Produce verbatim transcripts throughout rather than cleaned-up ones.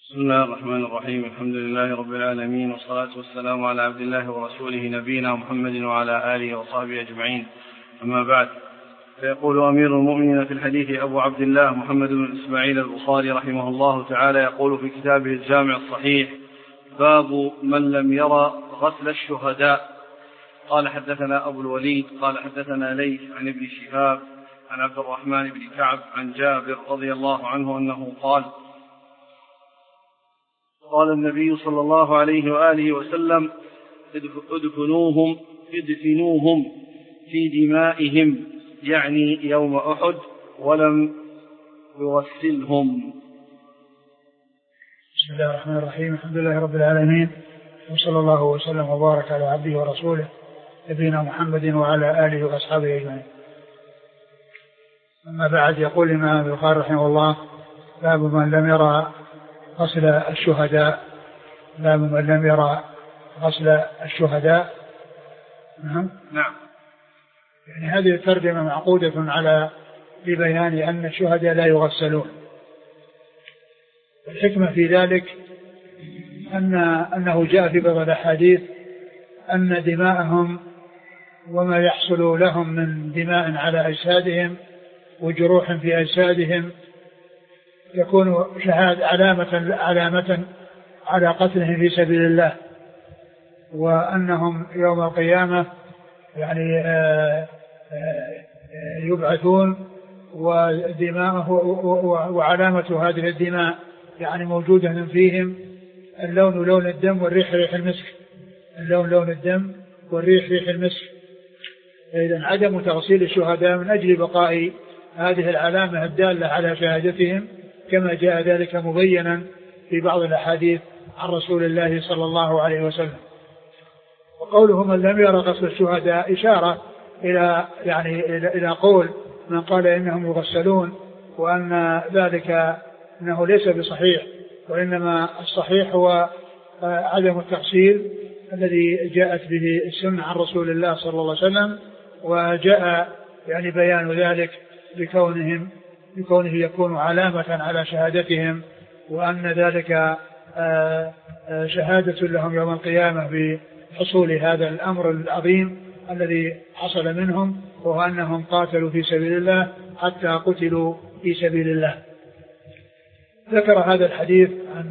بسم الله الرحمن الرحيم. الحمد لله رب العالمين، والصلاة والسلام على عبد الله ورسوله نبينا محمد وعلى آله وصحبه أجمعين، أما بعد. فيقول أمير المؤمنين في الحديث أبو عبد الله محمد بن إسماعيل البخاري رحمه الله تعالى يقول في كتابه الجامع الصحيح: باب من لم يرى غسل الشهداء. قال حدثنا أبو الوليد قال حدثنا ليث عن ابن شهاب عن عبد الرحمن بن كعب عن جابر رضي الله عنه أنه قال: قال النبي صلى الله عليه وآله وسلم: ادفنوهم ادفنوهم في دمائهم، يعني يوم أحد، ولم يغسلهم. بسم الله الرحمن الرحيم. الحمد لله رب العالمين، وصلى الله وسلم وبارك على عبده ورسوله نبينا محمد وعلى آله وأصحابه أجمعين. أما بعد، يقول الإمام البخاري رحمه الله: باب من لم يرى غسل الشهداء. باب من لم يرى غسل الشهداء. نعم نعم. يعني هذه الترجمة معقودة على ببيان أن الشهداء لا يغسلون. الحكمة في ذلك أن أنه جاء في بعض الأحاديث أن دماءهم وما يحصل لهم من دماء على أجسادهم وجروح في أجسادهم يكون شهادة علامة علامة على قتلهم في سبيل الله، وأنهم يوم القيامة يعني يبعثون ودماءه وعلامة هذه الدماء يعني موجودة فيهم. اللون لون الدم والريح ريح المسك. اللون لون الدم والريح ريح المسك. إذن عدم تغسيل الشهداء من أجل بقاء هذه العلامة الدالة على شهادتهم، كما جاء ذلك مبينا في بعض الأحاديث عن رسول الله صلى الله عليه وسلم. وقوله من لم يرى غسل الشهداء إشارة إلى يعني إلى قول من قال إنهم يغسلون، وأن ذلك أنه ليس بصحيح، وإنما الصحيح هو عدم التغسيل الذي جاءت به السنة عن رسول الله صلى الله عليه وسلم، وجاء يعني بيان ذلك بكونهم بكونه يكون علامة على شهادتهم، وأن ذلك شهادة لهم يوم القيامة بحصول هذا الأمر العظيم الذي حصل منهم، وهو أنهم قاتلوا في سبيل الله حتى قتلوا في سبيل الله. ذكر هذا الحديث عن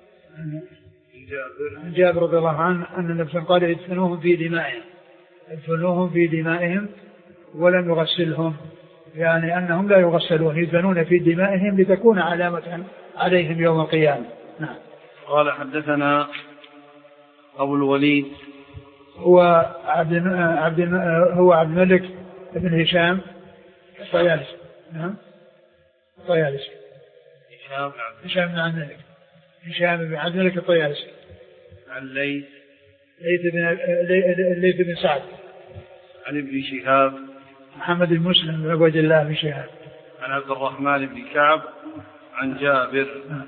جابر رضي الله عنه أن النبي قال: ادفنوهم في دمائهم ادفنوهم في دمائهم ولم يغسلهم، يعني أنهم لا يغسلون، يدفنون في دمائهم لتكون علامة عليهم يوم القيامة. نعم. قال حدثنا أبو الوليد هو عبد عبد هو عبد الملك بن هشام الطيالسي. نعم الطيالسي. هشام هشام بن عبد الملك هشام بن عبد الملك الطيالسي. عن ليث ليث بن ليث بن سعد. عن ابن شهاب محمد بن مسلم بن عبد الله بن شهاب. عن عبد الرحمن بن كعب عن جابر.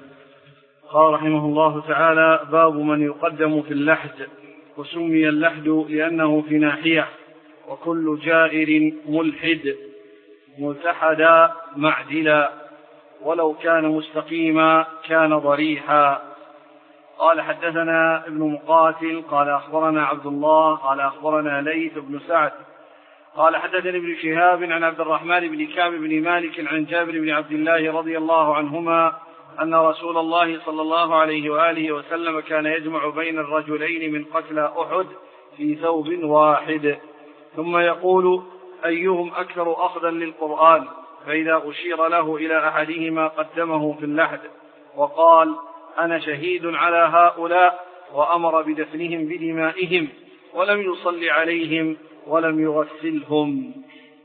قال رحمه الله تعالى: باب من يقدم في اللحد. وسمي اللحد لأنه في ناحية، وكل جائر ملحد ملتحدا معدلا، ولو كان مستقيما كان ضريحا. قال حدثنا ابن مقاتل قال أخبرنا عبد الله قال أخبرنا ليث بن سعد قال حدثني ابن شهاب عن عبد الرحمن بن كعب بن مالك عن جابر بن عبد الله رضي الله عنهما أن رسول الله صلى الله عليه وآله وسلم كان يجمع بين الرجلين من قتلى أحد في ثوب واحد، ثم يقول: أيهم أكثر أخذا للقرآن؟ فإذا أشير له إلى أحدهما قدمه في اللحد وقال: أنا شهيد على هؤلاء، وأمر بدفنهم بدمائهم، ولم يصلي عليهم ولم يغسلهم.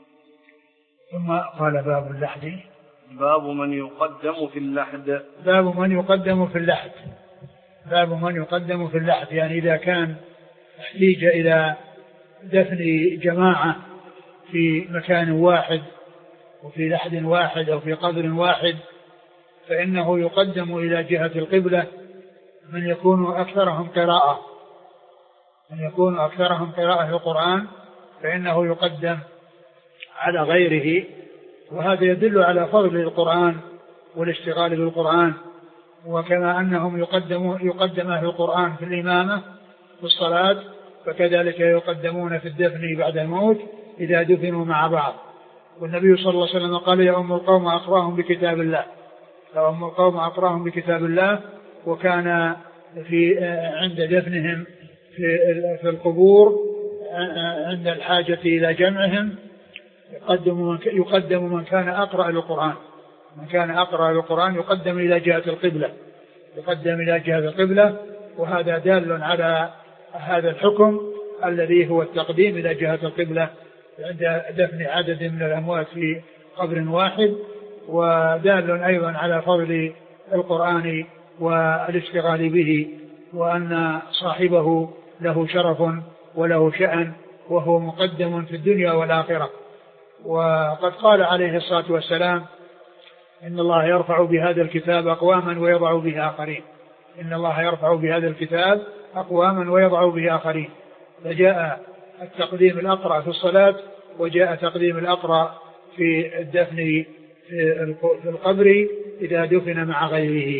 ثم قال: باب اللحد. باب من يقدم في اللحد. باب من يقدم في اللحد. باب من يقدم في اللحد، يعني إذا كان احتيج إلى دفن جماعة في مكان واحد وفي لحد واحد أو في قبر واحد، فإنه يقدم إلى جهة القبلة من يكون أكثرهم قراءة من يكون أكثرهم قراءة في القرآن، فإنه يقدم على غيره. وهذا يدل على فضل القرآن والاشتغال بالقرآن وكما أنهم يقدمون يقدم أهل القرآن في الإمامة في الصلاة فكذلك يقدمون في الدفن بعد الموت إذا دفنوا مع بعض. والنبي صلى الله عليه وسلم قال يا أم القوم أقراهم بكتاب الله، يا أم القوم أقراهم بكتاب الله. وكان في عند دفنهم في في القبور عند الحاجة إلى جمعهم يقدم يقدم من كان أقرأ للقرآن، من كان أقرأ للقرآن يقدم إلى جهة القبلة، يقدم إلى جهة القبلة. وهذا دال على هذا الحكم الذي هو التقديم إلى جهة القبلة عند دفن عدد من الأموات في قبر واحد، ودال أيضا على فضل القرآن والاشتغال به، وأن صاحبه له شرف وله شأن وهو مقدم في الدنيا والآخرة. وقد قال عليه الصلاة والسلام إن الله يرفع بهذا الكتاب أقواما ويضع به آخرين، إن الله يرفع بهذا الكتاب أقواما ويضع به آخرين. فجاء التقديم الأقرأ في الصلاة، وجاء تقديم الأقرأ في الدفن في القبر إذا دفن مع غيره.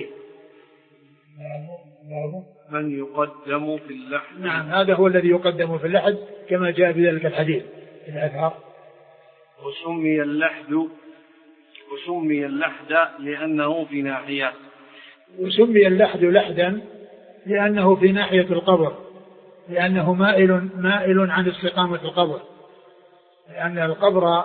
من يقدم في اللحد. نعم، هذا هو الذي يقدم في اللحد كما جاء في ذلك الحديث الأثر. وسمي اللحد وسمي اللحد لأنه في ناحية وسمي اللحد لحدا لأنه في ناحية القبر، لأنه مائل مائل عن استقامة القبر، لأن القبر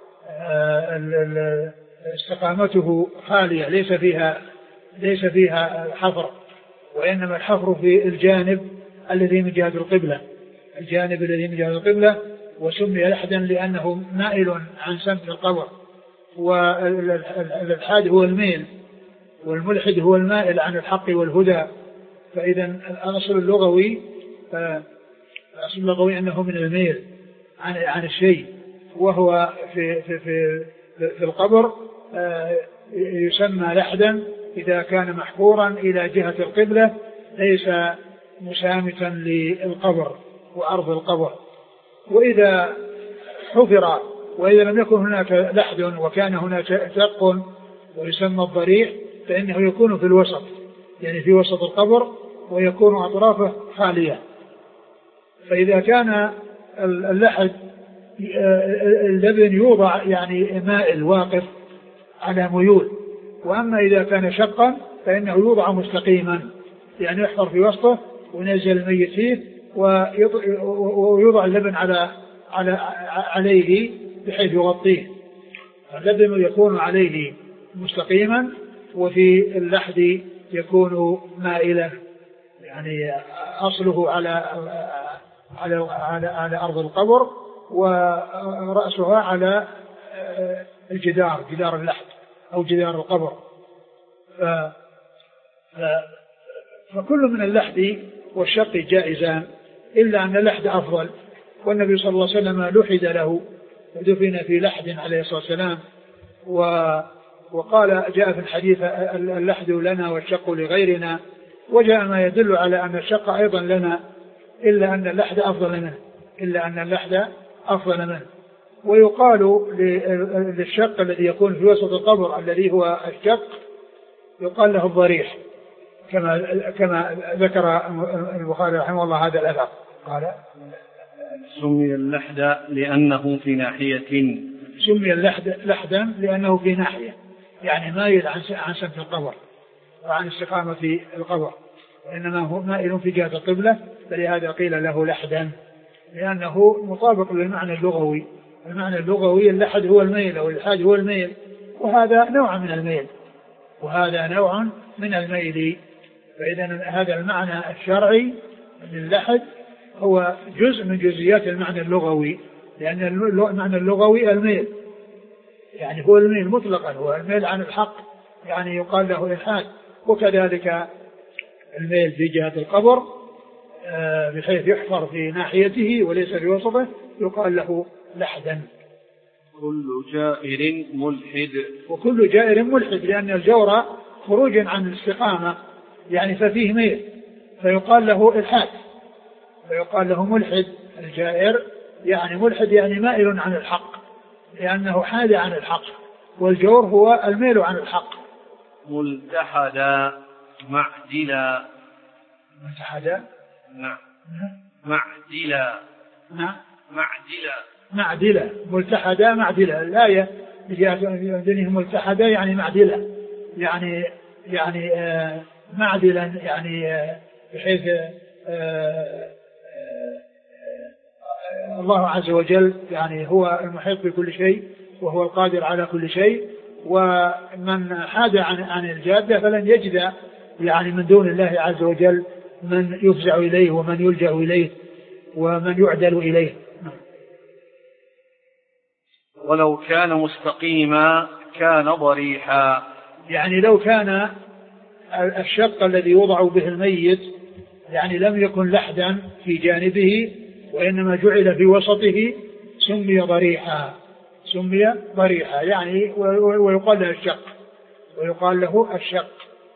استقامته خالية ليس فيها ليس فيها حفر، وإنما الحفر في الجانب الذي من جهة القبلة، الجانب الذي من جهة القبلة. وسمي لحدا لأنه مائل عن سمت القبر، والإلحاد هو الميل، والملحد هو المائل عن الحق والهدى. فإذا الأصل اللغوي الأصل اللغوي أنه من الميل عن عن الشيء، وهو في في في, في القبر يسمى لحدا إذا كان محفورا إلى جهة القبلة ليس مسامتا للقبر وأرض القبر. وإذا حفر وإذا لم يكن هناك لحد وكان هناك شق ويسمى الضريح فإنه يكون في الوسط، يعني في وسط القبر، ويكون أطرافه خالية. فإذا كان اللحد اللبن يوضع يعني مائل واقف على ميول، وأما إذا كان شقا فإنه يوضع مستقيما، يعني يحفر في وسطه ونزل الميت فيه ويوضع اللبن على على عليه بحيث يغطيه. اللبن يكون عليه مستقيما، وفي اللحد يكون مائلا، يعني أصله على على على, على أرض القبر ورأسها على الجدار، جدار اللحد أو جدار القبر. ف... ف... فكل من اللحد والشق جائزان، إلا أن اللحد أفضل، والنبي صلى الله عليه وسلم لحد له ودفن في لحد عليه الصلاة والسلام. و... وقال جاء في الحديث اللحد لنا والشق لغيرنا، وجاء ما يدل على أن الشق أيضا لنا، إلا أن اللحد أفضل منه إلا أن اللحد أفضل منه. ويقال للشق الذي يكون في وسط القبر الذي هو الشق يقال له الضريح، كما كما ذكر البخاري رحمه الله هذا الأثر. قال سمي اللحد لأنه في ناحية سمي اللحد لحدا لأنه في ناحية، يعني مايل عن عن سمت القبر وعن استقامة القبر، وإنما هو مائل في جهة القبلة، فلهذا قيل له لحدا، لأنه مطابق للمعنى اللغوي. المعنى اللغوي اللحد هو الميل أو الإلحاد هو الميل، وهذا نوع من الميل وهذا نوع من الميل. فإذا هذا المعنى الشرعي للحد هو جزء من جزئيات المعنى اللغوي، لأن المعنى اللغوي الميل، يعني هو الميل مطلقا، هو الميل عن الحق، يعني يقال له إلحاد. وكذلك الميل في جهة القبر بحيث يحفر في ناحيته وليس في وسطه يقال له لحدا. كل جائر ملحد وكل جائر ملحد، لأن الجور خروج عن الاستقامة، يعني ففيه ميل فيقال له إلحاد، فيقال له ملحد. الجائر يعني ملحد يعني مائل عن الحق، لأنه حاد عن الحق، والجور هو الميل عن الحق. ملتحدا معدلا. ملتحدا. نعم. معدلا. نعم. معدلا. معدلا. ملتحدا معدلا. الآية عندهم ملتحدا يعني معدلا، يعني يعني آه معدلا يعني آه بحيث آه آه الله عز وجل يعني هو المحيط بكل شيء وهو القادر على كل شيء، ومن حاد عن عن الجادة فلن يجد يعني من دون الله عز وجل من يفزع إليه ومن يلجأ إليه ومن يعدل إليه. ولو كان مستقيما كان ضريحا. يعني لو كان الشق الذي يوضع به الميت يعني لم يكن لحدا في جانبه وإنما جعل في وسطه سمي ضريحا. سمي ضريحا يعني ويقال له الشق ويقال له الشق.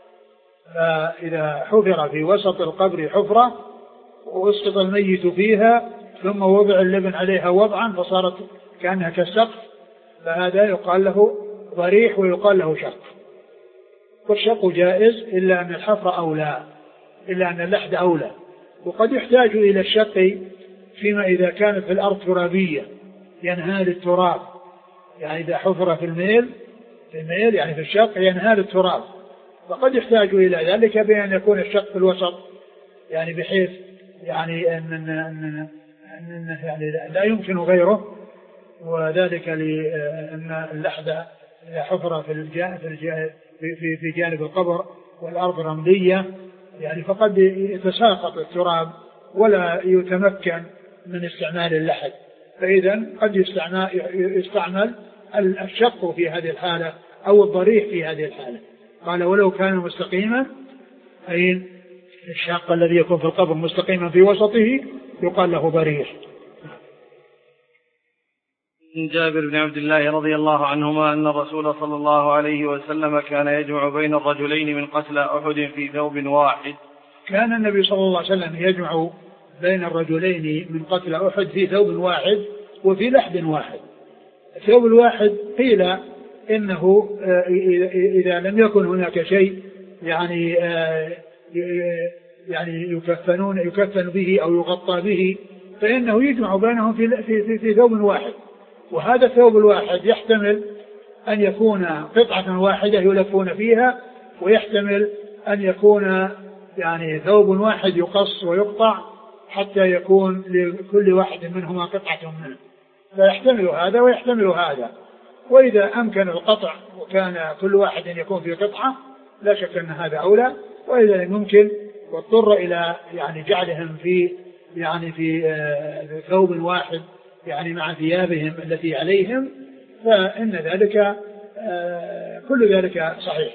فإذا حفر في وسط القبر حفرة واسقط الميت فيها ثم وضع اللبن عليها وضعا فصارت كأنها كالسقف، فهذا يقال له ضريح ويقال له شق. والشق جائز إلا أن الحفر أولى، إلا أن اللحد أولى. وقد يحتاج إلى الشق فيما إذا كانت في الأرض ترابية ينهال التراب، يعني إذا حفر في الميل في الميل يعني في الشق ينهال التراب، فقد يحتاج إلى ذلك بأن يكون الشق في الوسط، يعني بحيث يعني أن, أن, أن, أن يعني لا يمكن غيره، وذلك لأن اللحد حفر في الجانب في في جانب القبر والأرض رملية يعني فقد يتساقط التراب ولا يتمكن من استعمال اللحد، فإذا قد يستعمل, يستعمل الشق في هذه الحالة أو الضريح في هذه الحالة. قال ولو كان مستقيما أي الشق الذي يكون في القبر مستقيما في وسطه يقال له ضريح. من جابر بن عبد الله رضي الله عنهما أن الرسول صلى الله عليه وسلم كان يجمع بين الرجلين من قتلى أحد في ثوب واحد. كان النبي صلى الله عليه وسلم يجمع بين الرجلين من قتلى أحد في ثوب واحد وفي لحد واحد. الثوب الواحد قيل إنه إذا لم يكن هناك شيء يعني يعني يكفنون يكفن به أو يغطى به فإنه يجمع بينهم في في في ثوب واحد. وهذا الثوب الواحد يحتمل أن يكون قطعة واحدة يلفون فيها، ويحتمل أن يكون يعني ثوب واحد يقص ويقطع حتى يكون لكل واحد منهما قطعة منه، فيحتمل هذا ويحتمل هذا. وإذا أمكن القطع وكان كل واحد يكون في قطعة لا شك أن هذا أولى، وإذا لم يمكن واضطر إلى يعني جعلهم في يعني في ثوب واحد يعني مع ثيابهم التي عليهم فإن ذلك كل ذلك صحيح.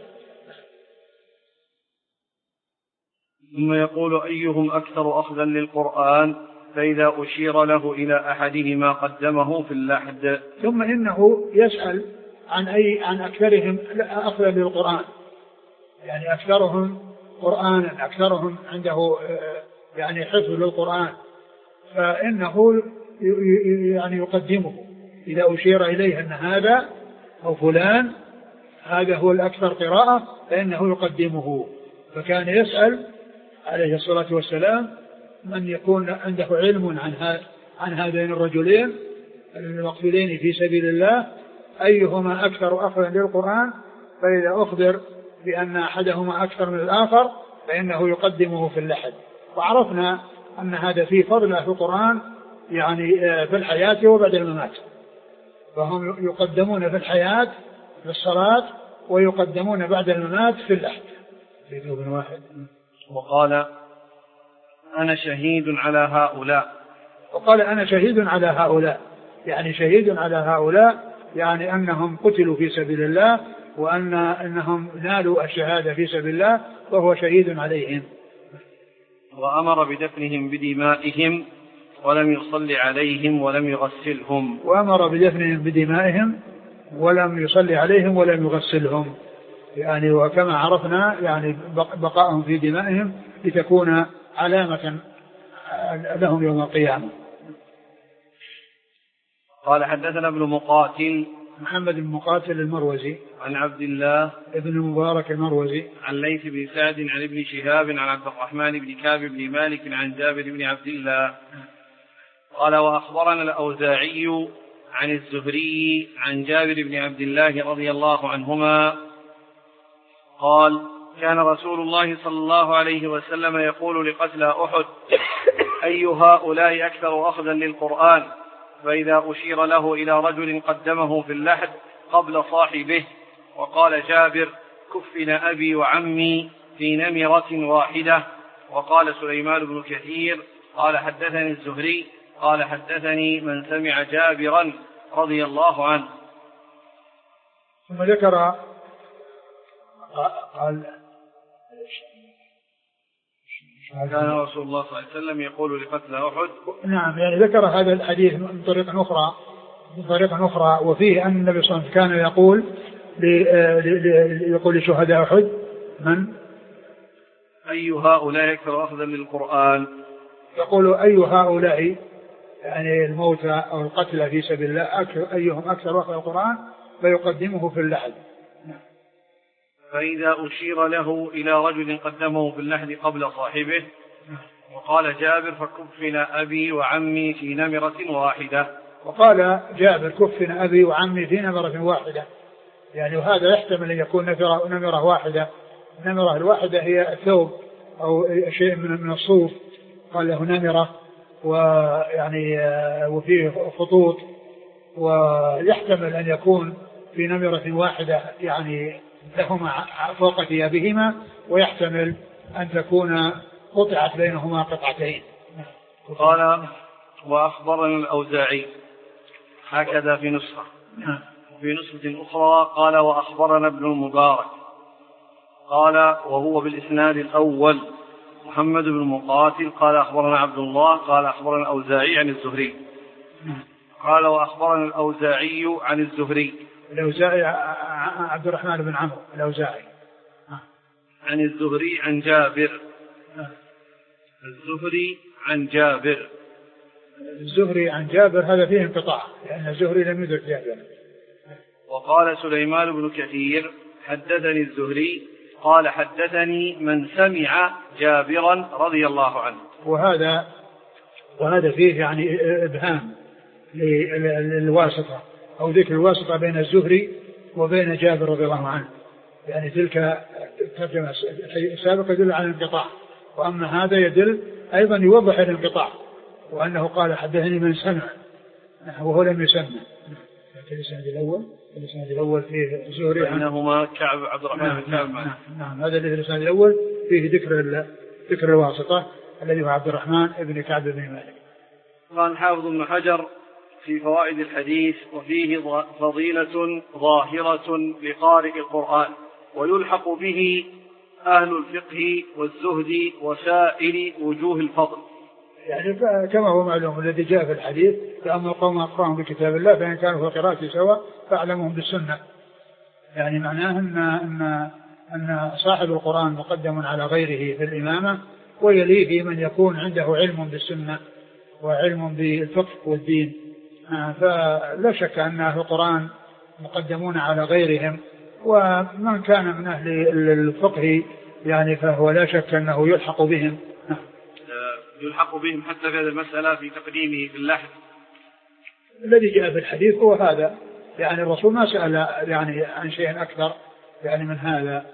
ثم يقول أيهم أكثر أخذا للقرآن فإذا أشير له إلى أحدهما قدمه في اللحد. ثم إنه يسأل عن أي عن أكثرهم أخذا للقرآن، يعني أكثرهم قرآنا أكثرهم عنده يعني حفظ للقرآن، فإنه يعني يقدمه إذا أشير إليه أن هذا أو فلان هذا هو الأكثر قراءة فإنه يقدمه. فكان يسأل عليه الصلاة والسلام من يكون عنده علم عن عن هذين الرجلين المقتولين في سبيل الله أيهما أكثر أخذا للقرآن، فإذا أخبر بأن أحدهما أكثر من الآخر فإنه يقدمه في اللحد. وعرفنا أن هذا فيه فضل في القرآن يعني في الحياة وبعد الممات، فهم يقدمون في الحياة في الصلاة ويقدمون بعد الممات في اللحد في ثوب واحد. وقال أنا شهيد على هؤلاء. وقال أنا شهيد على هؤلاء يعني شهيد على هؤلاء يعني أنهم قتلوا في سبيل الله وأن أنهم نالوا الشهادة في سبيل الله وهو شهيد عليهم. وأمر بدفنهم بدمائهم ولم يصلي عليهم ولم يغسلهم. وأمر بدفنهم بدمائهم ولم يصلي عليهم ولم يغسلهم، يعني وكما عرفنا يعني بقائهم في دمائهم لتكون علامة لهم يوم القيامة. قال حدثنا ابن مقاتل محمد بن مقاتل المروزي عن عبد الله ابن المبارك المروزي عن ليث بن سعد عن ابن شهاب عن عبد الرحمن بن كعب بن مالك عن جابر بن عبد الله قال وأخبرنا الأوزاعي عن الزهري عن جابر بن عبد الله رضي الله عنهما قال كان رسول الله صلى الله عليه وسلم يقول لقتلى أحد أي هؤلاء أكثر أخذا للقرآن فإذا أشير له إلى رجل قدمه في اللحد قبل صاحبه وقال جابر كفن أبي وعمي في نمرة واحدة. وقال سليمان بن كثير قال حدثني الزهري قال حدثني من سمع جابرا رضي الله عنه. ثم ذكر قال كان رسول الله صلى الله عليه وسلم يقول لقتلى أحد. نعم يعني ذكر هذا الحديث من طريق أخرى من طريق أخرى وفيه أن النبي صلى الله عليه وسلم كان يقول يقول لشهداء أحد من أي هؤلاء أكثر أخذا للقرآن يقول أي هؤلاء يعني الموتى أو القتلى في سبيل الله أيهم أكثر أخذ القرآن فيقدمه في اللحد. فإذا أشير له إلى رجل قدمه في اللحد قبل صاحبه وقال جابر فكفن أبي وعمي في نمرة واحدة. وقال جابر كفن أبي وعمي في نمرة واحدة يعني وهذا يحتمل أن يكون نمرة واحدة. النمرة الواحدة هي الثوب أو شيء من الصوف قال له نمرة ويعني وفيه خطوط ويحتمل أن يكون في نمرة واحدة يعني لهما فوق ثيابهما ويحتمل أن تكون قطعت بينهما قطعتين. قال وأخبرنا الأوزاعي هكذا في نسخة في نسخة أخرى قال وأخبرنا ابن المبارك قال وهو بالإسناد الأول محمد بن مقاتل قال أخبرنا عبد الله قال أخبرنا الأوزاعي عن الزهري قال وأخبرنا الأوزاعي عن الزهري الأوزاعي عبد الرحمن بن عمرو الأوزاعي عن الزهري عن جابر الزهري عن جابر الزهري عن جابر هذا فيه انقطاع لأن الزهري لم يدرك جابر. وقال سليمان بن كثير حدثني الزهري قال حدثني من سمع جابرا رضي الله عنه. وهذا وهذا فيه يعني إبهام للواسطة أو ذكر الواسطة بين الزهري وبين جابر رضي الله عنه يعني تلك الترجمة السابقة يدل على الانقطاع وأما هذا يدل أيضا يوضح الانقطاع وأنه قال حدثني من سمع وهو لم يسمع. الإسناد الأول الإسناد الأول فيه الزهري بينهما كعب عبد الرحمن نعم بن كعب نعم, نعم, نعم هذا الإسناد الأول فيه ذكر ذكر الواسطة الذي هو عبد الرحمن بن كعب بن مالك. قال حافظ ابن حجر في فوائد الحديث وفيه فضيلة ظاهرة لقارئ القرآن ويلحق به أهل الفقه والزهد وسائر وجوه الفضل. يعني كما هو معلوم الذي جاء في الحديث فأما القوم أقرأهم بكتاب الله فإن كانوا في قراءته سواء فأعلمهم بالسنة يعني معناه أن, أن, أن صاحب القرآن مقدم على غيره في الإمامة ويليه من يكون عنده علم بالسنة وعلم بالفقه والدين فلا شك أن أهل القرآن مقدمون على غيرهم ومن كان من أهل الفقه يعني فهو لا شك أنه يلحق بهم يلحق بهم حتى في هذه المسألة في تقديمه في اللحد. الذي جاء في الحديث هو هذا يعني الرسول ما سأل يعني عن شيء أكثر يعني من هذا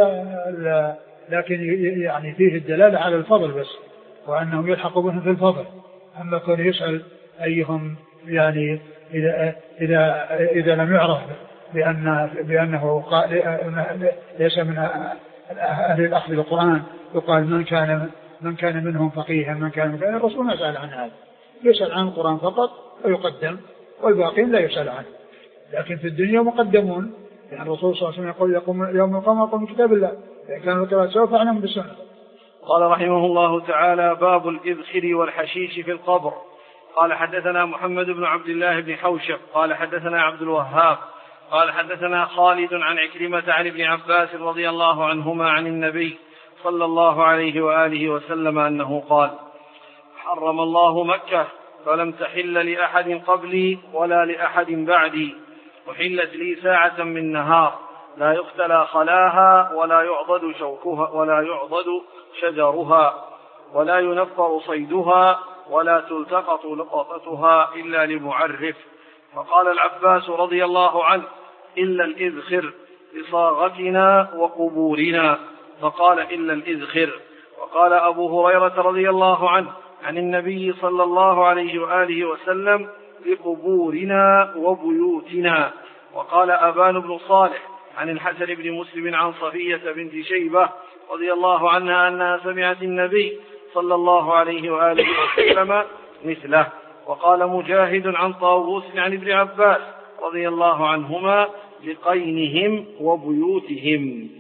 لكن يعني فيه الدلالة على الفضل بس وأنه يلحق بهم في الفضل. أما كون يسأل أيهم يعني إذا إذا إذا لم يعرف بأن بأنه ليس من أهل الأخذ بالقرآن يقال من كان من كان منهم فقيها من كان من كان الرسول ما سأل عن هذا يسأل عن القرآن فقط ويقدم والباقين لا يسأل عنه لكن في الدنيا مقدمون يعني الرسول صلى الله عليه وسلم يقول يقوم يوم القيامة يقوم بكتاب الله إن كانوا القراءة سوف فأعلم بالسنة. قال رحمه الله تعالى باب الإذخر والحشيش في القبر. قال حدثنا محمد بن عبد الله بن حوشب قال حدثنا عبد الوهاب قال حدثنا خالد عن عكرمة عن ابن عباس رضي الله عنهما عن النبي صلى الله عليه وآله وسلم أنه قال حرم الله مكة فلم تحل لأحد قبلي ولا لأحد بعدي أحلت لي ساعة من نهار لا يختلى خلاها ولا يعضد شوكها ولا يعضد شجرها ولا ينفر صيدها ولا تلتقط لقطتها إلا لمعرف. فقال العباس رضي الله عنه: إلا الإذخر لصاغتنا وقبورنا. فقال: إلا الإذخر. وقال أبو هريرة رضي الله عنه عن النبي صلى الله عليه وآله وسلم: لقبورنا وبيوتنا. وقال أبان بن صالح عن الحسن بن مسلم عن صفية بنت شيبة رضي الله عنها أنها سمعت النبي صلى الله عليه وآله وسلم مثله. وقال مجاهد عن طاووس عن ابن عباس رضي الله عنهما: لقينهم وبيوتهم.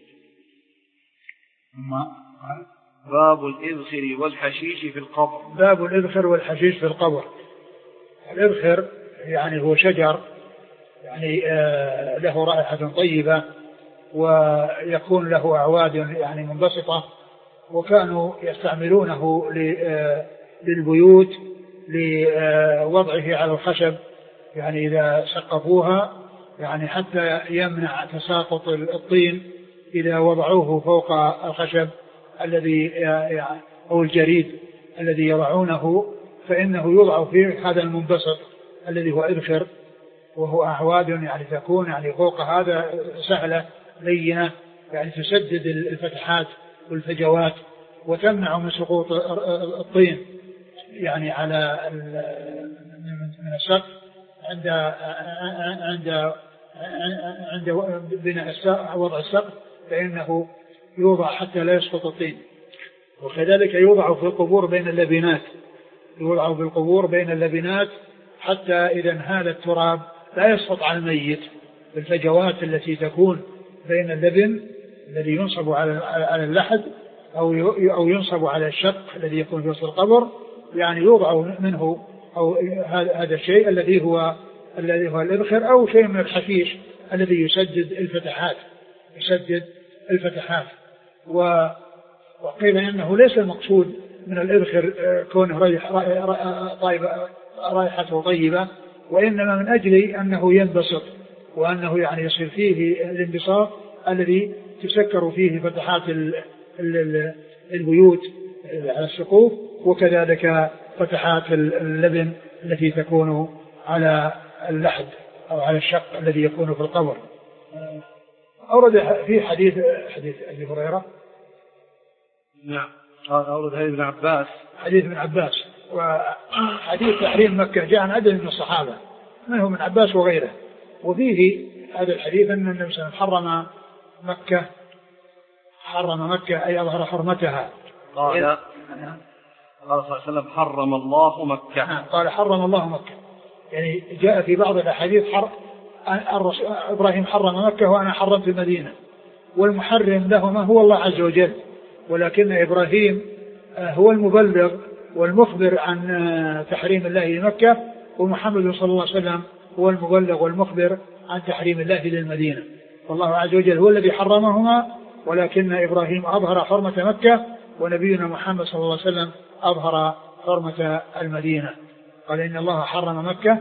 باب الإذخر والحشيش في القبر. باب الإذخر والحشيش في القبر. الإذخر يعني هو شجر يعني آه له رائحة طيبة ويكون له أعواد يعني منبسطة، وكانوا يستعملونه للبيوت لوضعه على الخشب يعني إذا سقفوها يعني حتى يمنع تساقط الطين إذا وضعوه فوق الخشب الذي أو الجريد الذي يضعونه، فإنه يوضع فيه هذا المنبسط الذي هو إذخر، وهو أعواد يعني تكون يعني فوق هذا سهلة لينة يعني تسدد الفتحات والفجوات وتمنع من سقوط الطين يعني على من السقف عند عند عند بناء وضع السقف، فإنه يوضع حتى لا يسقط الطين. وكذلك يوضع في القبور بين اللبنات، يوضع في القبور بين اللبنات حتى إذا انهال التراب لا يسقط على الميت بالفجوات التي تكون بين اللبن الذي ينصب على اللحد أو أو ينصب على الشق الذي يكون في وسط القبر، يعني يوضع منه أو هذا الشيء الذي هو الذي هو الإذخر أو شيء من الحشيش الذي يسدد الفتحات يسدد الفتحات. وقيل إنه ليس المقصود من الإذخر كونه رائحته طيبة، وإنما من أجل أنه ينبسط وأنه يعني يصير فيه الانبساط الذي تسكر فيه فتحات البيوت على السقوف، وكذلك فتحات اللبن التي تكون على اللحد أو على الشق الذي يكون في القبر. أورد في حديث حديث أبي هريرة نعم أورد حديث ابن عباس حديث ابن عباس وحديث تحريم مكة جاء عن عدد من الصحابة منهم ابن عباس وغيره، وفيه هذا الحديث أن النبي صلى الله عليه وسلم حرم مكة حرم مكة أي أظهر حرمتها. قال قال صلى الله عليه وسلم: حرم الله مكة. قال حرم الله مكة، يعني جاء في بعض الأحاديث حر... إبراهيم حرم مكة وأنا حرمت المدينة، والمحرم لهما هو الله عز وجل، ولكن إبراهيم هو المبلغ والمخبر عن تحريم الله لمكة، ومحمد صلى الله عليه وسلم هو المبلغ والمخبر عن تحريم الله للمدينة، والله عز وجل هو الذي حرمهما، ولكن إبراهيم أظهر حرمة مكة ونبينا محمد صلى الله عليه وسلم أظهر حرمة المدينة. قال إن الله حرم مكة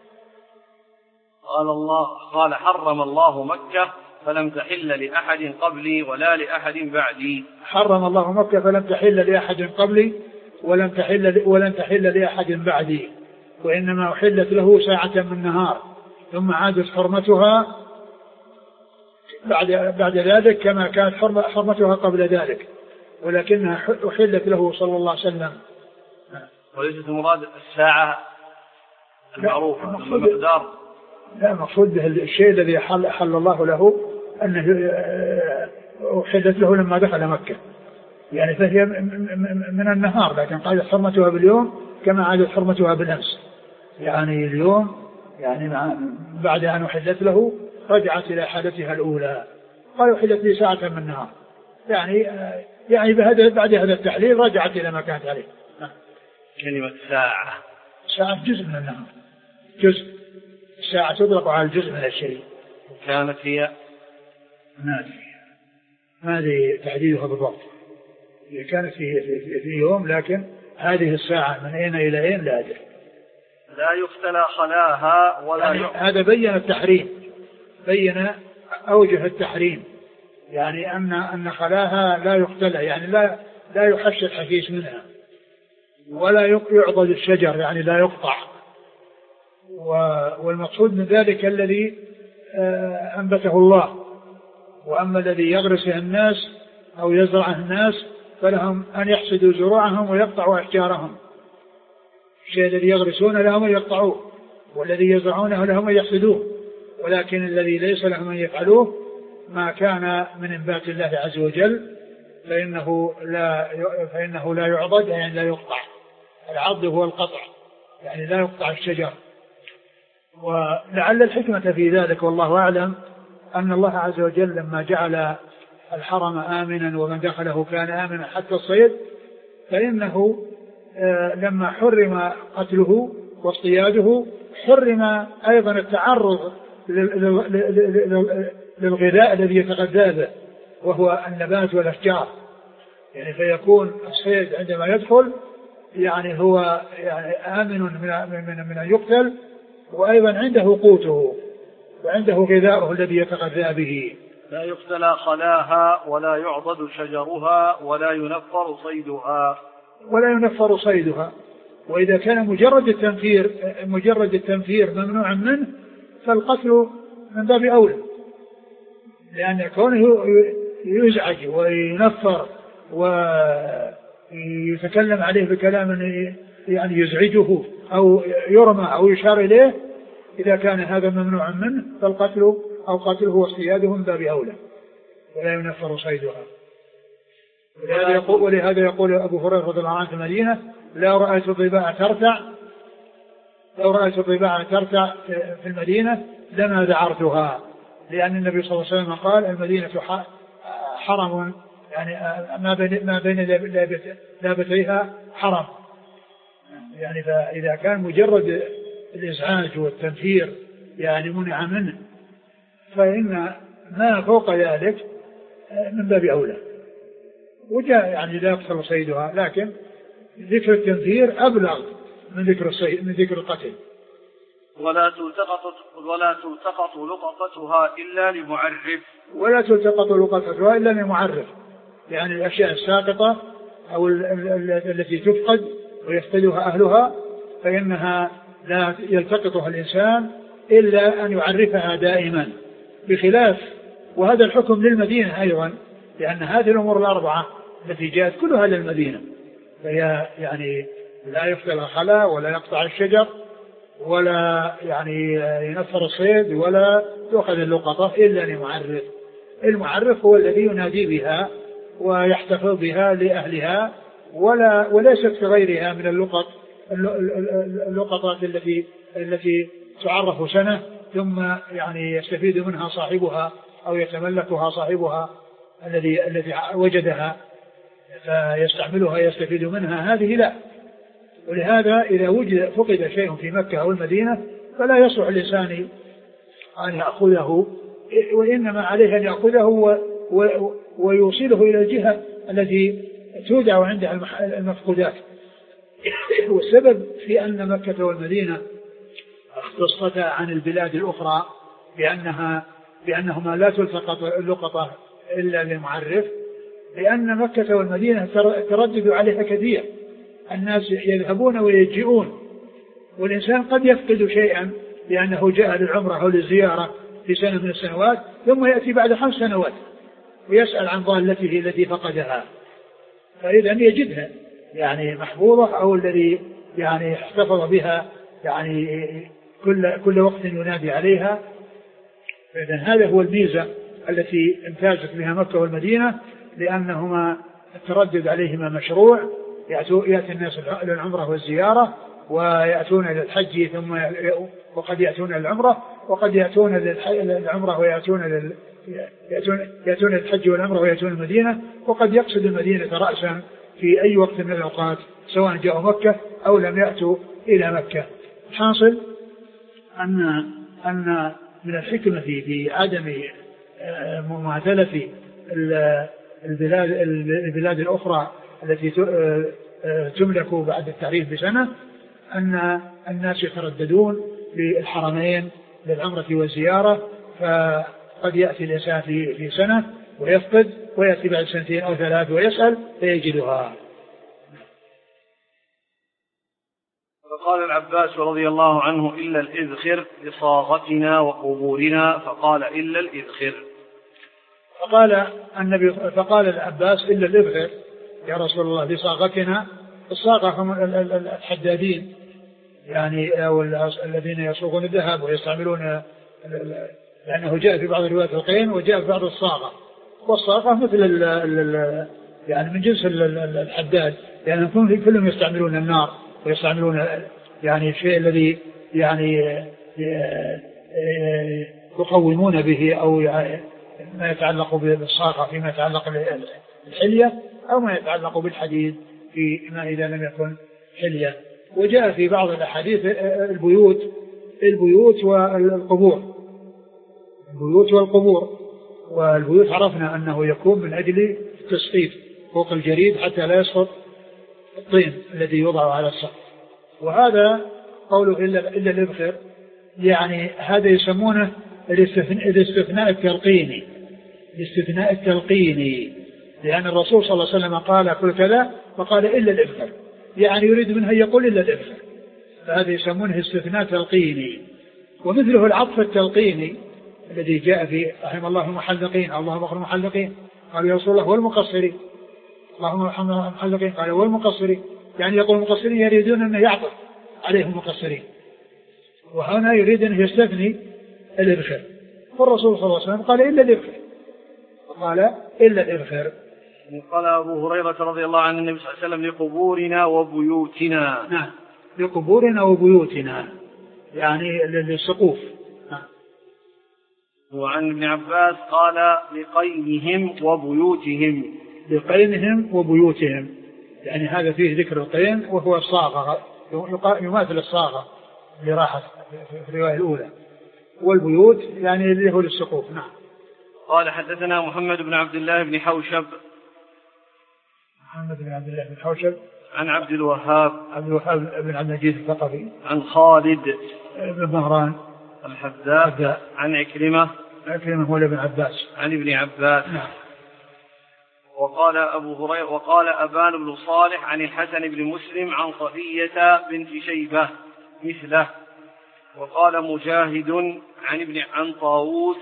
قال الله قال حرم الله مكة فلم تحل لأحد قبلي ولا لأحد بعدي. حرم الله مكة فلم تحل لأحد قبلي ولم تحل ولن تحل لأحد بعدي، وإنما أحلت له ساعة من نهار ثم عادت حرمتها بعد بعد ذلك كما كانت حرمتها قبل ذلك، ولكنها أحلت له صلى الله عليه وسلم. وليست مراد الساعة المعروفة المقدار، لا، مقصود به الشيء الذي حل, حل الله له أنه أحلت له لما دخل مكة، يعني فهي من النهار، لكن قالت حرمتها باليوم كما عادت حرمتها بالأمس، يعني اليوم يعني بعد أن أحلت له رجعت إلى حالتها الأولى. قال أحلت لي ساعة من النهار، يعني يعني بهذا بعد هذا التحليل رجعت إلى ما كانت عليه. كلمة ساعة ساعة جزء من النهار، جزء الساعة تطلق على الجزء من الشيء. كانت هي ما أدري ما أدري تحديدها بالضبط، كانت في, في, في يوم، لكن هذه الساعة من أين إلى أين لا أدري. لا يختلى خلاها ولا يعني هذا بين التحريم، بين أوجه التحريم، يعني أن أن خلاها لا يختلى، يعني لا لا يحش الحشيش منها، ولا يعضد الشجر يعني لا يقطع. والمقصود من ذلك الذي أنبته الله. وأما الذي يغرسه الناس أو يزرعه الناس فلهم أن يحسدوا زروعهم ويقطعوا أشجارهم. الشيء الذي يغرسونه لهم أن يقطعوه، والذي يزرعونه لهم أن يحسدوه، ولكن الذي ليس لهم أن يفعلوه ما كان من إنبات الله عز وجل فإنه لا فإنه لا يعضد، يعني لا يقطع. العض هو القطع، يعني لا يقطع الشجر. ولعل الحكمة في ذلك والله أعلم أن الله عز وجل لما جعل الحرم آمنا ومن دخله كان آمنا حتى الصيد، فإنه لما حرم قتله واصطياده حرم أيضا التعرض للغذاء الذي يتغذى به وهو النبات والأشجار. يعني فيكون الصيد عندما يدخل يعني هو يعني آمن من من من أن يقتل، وأيضا عنده قوته وعنده غذاؤه الذي يتغذى به. لا يختلى خلاها ولا يعضد شجرها ولا ينفر صيدها ولا ينفر صيدها. وإذا كان مجرد التنفير مجرد التنفير ممنوعا منه فالقتل من باب أولى، لأن كونه يزعج وينفر ويتكلم عليه بكلام يعني يزعجه أو يرمى أو يشار إليه، إذا كان هذا ممنوعا منه فالقتل أو قتله واصطياده من باب أولى ولا ينفر صيدها. ولهذا يقول, ولهذا يقول أبو هريرة رضي الله عنه في المدينة: لا رأيت الضباع ترتع لو رأيت الضباع ترتع في المدينة لما ذعرتها، لأن النبي صلى الله عليه وسلم قال: المدينة حرم، يعني ما بين ما بين لابتيها حرم. يعني فإذا كان مجرد الإزعاج والتنفير يعني منع منه فإن ما فوق ذلك من باب أولى. وجاء يعني لا يقتل صيدها، لكن ذكر التنفير أبلغ من ذكر الصيد من ذكر القتل. ولا تلتقط ولا تلتقط لقطتها إلا لمعرف ولا تلتقط لقطتها إلا لمعرف، يعني الأشياء الساقطة أو التي تفقد ويفقدها أهلها فإنها لا يلتقطها الإنسان إلا أن يعرفها دائما، بخلاف وهذا الحكم للمدينة أيضا، لأن هذه الأمور الأربعة التي جاءت كلها للمدينة، فهي يعني لا يقتل الخلا ولا يقطع الشجر ولا يعني ينفر الصيد ولا تؤخذ اللقطة إلا لمعرف. المعرف هو الذي ينادي بها ويحتفظ بها لأهلها، ولا وليست كغيرها من اللقط اللقطات التي التي تعرف سنة ثم يعني يستفيد منها صاحبها أو يتملكها صاحبها الذي الذي وجدها فيستعملها يستفيد منها، هذه لا. ولهذا إذا وجد فقد شيء في مكة أو المدينة فلا يصلح الإنسان أن يأخذه، وإنما عليه أن يأخذه ويوصله إلى الجهة التي تودع عندها المفقودات. والسبب في أن مكة والمدينة اختصتا عن البلاد الأخرى بأنها بأنهما لا تلتقط اللقطة إلا للمعرف، لأن مكة والمدينة تردد عليها كثير، الناس يذهبون ويجيئون، والإنسان قد يفقد شيئا لأنه جاء للعمرة أو للزيارة في سنة من السنوات ثم يأتي بعد خمس سنوات ويسأل عن ضالته التي فقدها، فإذا يجدها يعني محفوظة أو الذي يعني احتفظ بها يعني كل كل وقت ينادي عليها. فإذا هذا هو الميزة التي امتازت بها مكة والمدينة، لأنهما التردد عليهما مشروع، يأتي الناس للعمرة والزيارة ويأتون للحج ثم وقد يأتون للعمرة وقد يأتون للعمرة ويأتون لل يأتون يأتون للحج والعمرة ويأتون المدينة، وقد يقصد المدينة رأسا في أي وقت من الأوقات سواء جاءوا مكة أو لم يأتوا إلى مكة. حاصل أن أن من الحكمة في عدم مماثلة البلاد البلاد الأخرى التي تملك بعد التعريف بسنة أن الناس يترددون في الحرمين للعمرة والزيارة، فقد يأتي الإنسان في في سنة ويفقد، ويأتي بعد سنتين أو ثلاث ويسأل فيجدها. فقال العباس رضي الله عنه: إلا الإذخر لصاغتنا وقبورنا، فقال: إلا الإذخر. فقال النبي فقال العباس: إلا الإذخر يا رسول الله لصاغتنا. الصاغة هم الحدادين يعني، أو الذين يصوغون الذهب ويستعملون، لأنه جاء في بعض الروايات القين وجاء في بعض الصاغة، والصاغة مثل ال ال يعني من جنس الحداد، لأن يعني كلهم يستعملون النار ويستعملون يعني الشيء الذي يعني يقومون به، أو يعني ما يتعلق بالصاغة فيما يتعلق بالحلية، أو ما يتعلق بالحديد فيما إذا لم يكن حلية. وجاء في بعض الأحاديث البيوت البيوت والقبور البيوت والقبور والبيوت عرفنا أنه يكون من أجل تسقيف فوق الجريد حتى لا يسقط الطين الذي يوضع على السقف. وهذا قوله إلا إلا الإذخر، يعني هذا يسمونه الاستثناء التلقيني الاستثناء التلقيني لأن الرسول صلى الله عليه وسلم قال كل كذا فقال إلا الإذخر، يعني يريد منها يقول إلا الإذخر، فهذا يسمونه استثناء تلقيني. ومثله العطف التلقيني الذي جاء في رحم الله المحلقين، اللهم اغفر المحلقين، قال يا رسول الله والمقصرين، اللهم ارحم المحلقين، قال والمقصرين، يعني يقول المقصرين يريدون أن يعطف عليهم المقصرين، وهنا يريد أن يستثني الإذخر. والرسول صلى الله عليه وسلم قال إلا الإذخر، قال إلا الإذخر. قال أبو هريرة رضي الله عنه النبي صلى الله عليه وسلم: لقبورنا وبيوتنا. نعم، لقبورنا وبيوتنا، يعني للسقوف. نعم. وعن ابن عباس قال: لقينهم وبيوتهم. لقينهم وبيوتهم، يعني هذا فيه ذكر القين وهو الصاغة، يماثل الصاغة اللي راحت في الرواية الأولى. والبيوت يعني اللي هو للسقوف. نعم. قال: حدثنا محمد بن عبد الله بن حوشب محمد بن عبد الله بن حوشب عن عبد الوهاب عبد الوهاب بن عبد المجيد الثقفي عن خالد بن مهران الحذاء عن عكرمة عكرمة هو ابن عباس عن ابن عباس. نعم. وقال أبو هريرة وقال أبان بن صالح عن الحسن بن مسلم عن صفية بنت شيبة مثله. وقال مجاهد عن ابن عن طاووس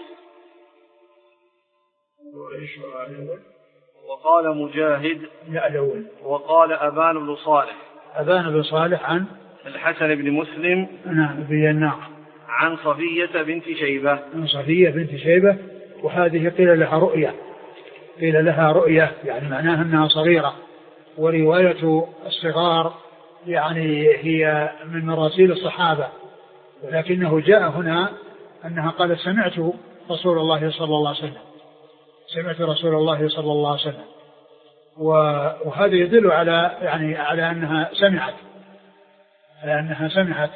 وقال مجاهد وقال أبان بن صالح أبان بن صالح عن الحسن بن مسلم نعم بيناع عن صفية بنت شيبة عن صفية بنت شيبة. وهذه قيل لها رؤية قيل لها رؤية يعني معناها أنها صغيرة. ورواية الصغار يعني هي من مراسيل الصحابة، ولكنه جاء هنا أنها قالت سمعت رسول الله صلى الله عليه وسلم سمعت رسول الله صلى الله عليه وسلم. وهذا يدل على يعني على أنها سمعت على أنها سمعت.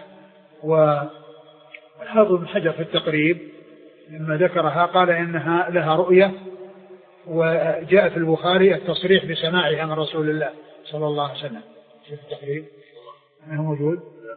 والحافظ بن حجر في التقريب لما ذكرها قال إنها لها رؤية، وجاء في البخاري التصريح بسماعها من رسول الله صلى الله عليه وسلم. في التقريب أنه موجود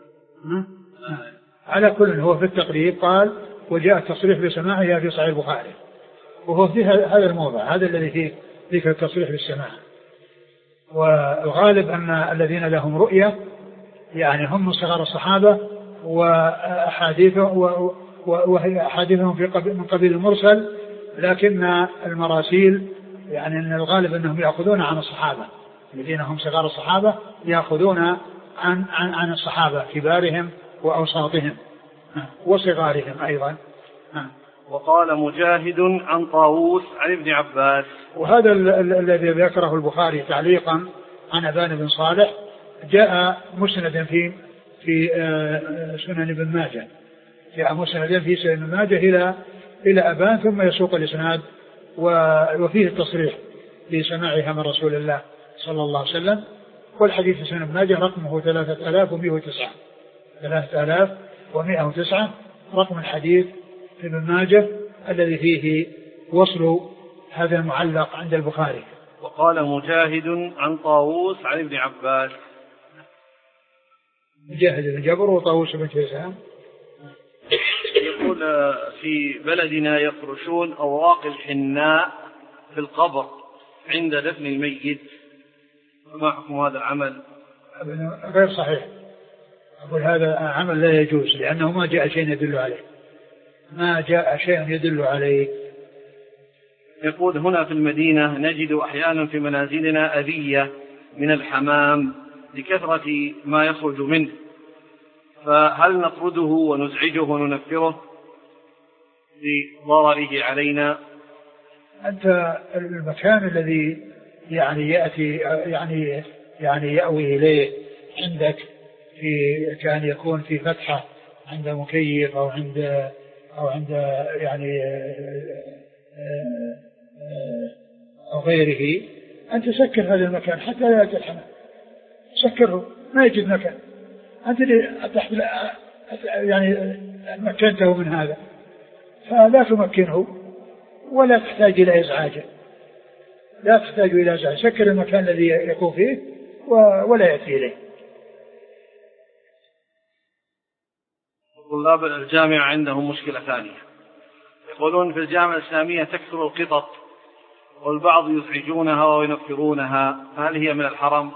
على كل هو في التقريب قال وجاء التصريح بسماعها في صحيح البخاري، وهو في هذا الموضع هذا الذي فيه ذكر التصريح بالسماع. والغالب أن الذين لهم رؤية يعني هم من صغار الصحابة، وأحاديثهم وهي أحاديثهم في من قبيل المرسل، لكن المراسيل يعني أن الغالب أنهم يأخذون عن الصحابة، الذين هم صغار الصحابة يأخذون عن عن عن الصحابة كبارهم وأوساطهم وصغارهم أيضا. وقال مجاهد عن طاووس عن ابن عباس. وهذا الذي ذكره البخاري تعليقا عن أبان بن صالح جاء مسندا في في سنن ابن ماجه جاء مسندا في سنن ابن ماجه إلى إلى أبان ثم يسوق الإسناد وفيه التصريح بسماعها من رسول الله صلى الله عليه وسلم. والحديث في سنن ابن ماجه رقمه ثلاثة آلاف ومئة وتسعة ثلاثة آلاف ومئة وتسعة رقم الحديث في ابن ماجه الذي فيه وصل هذا المعلق عند البخاري. وقال مجاهد عن طاووس عن ابن عباس. مجاهد بن جبر وطاووس بن كيسان. يقول في بلدنا يفرشون أوراق الحناء في القبر عند دفن الميت، فما حكم هذا العمل؟ غير صحيح. أقول هذا عمل لا يجوز، لأنه ما جاء شيء يدل عليه، ما جاء شيء يدل عليه. يقول هنا في المدينة نجد أحيانا في منازلنا أذية من الحمام لكثرة ما يخرج منه، فهل نطرده ونزعجه وننفره لضرره علينا؟ أنت المكان الذي يعني يأتي يعني يعني يأوي إليه عندك في كان يكون في فتحة عند مكيف أو عند أو عند يعني أو غيره، أن تسكر هذا المكان حتى لا يأتي الحمام. سكره ما يجد مكان، أنت يعني مكنته من هذا، فلا تمكنه ولا تحتاج إلى إزعاجه، لا تحتاج إلى إزعاج. سكر المكان الذي يكون فيه ولا يأتي إليه. طلاب الجامعة عندهم مشكلة ثانية، يقولون في الجامعة الإسلامية تكثر القطط والبعض يزعجونها وينفرونها، هل هي من الحرم؟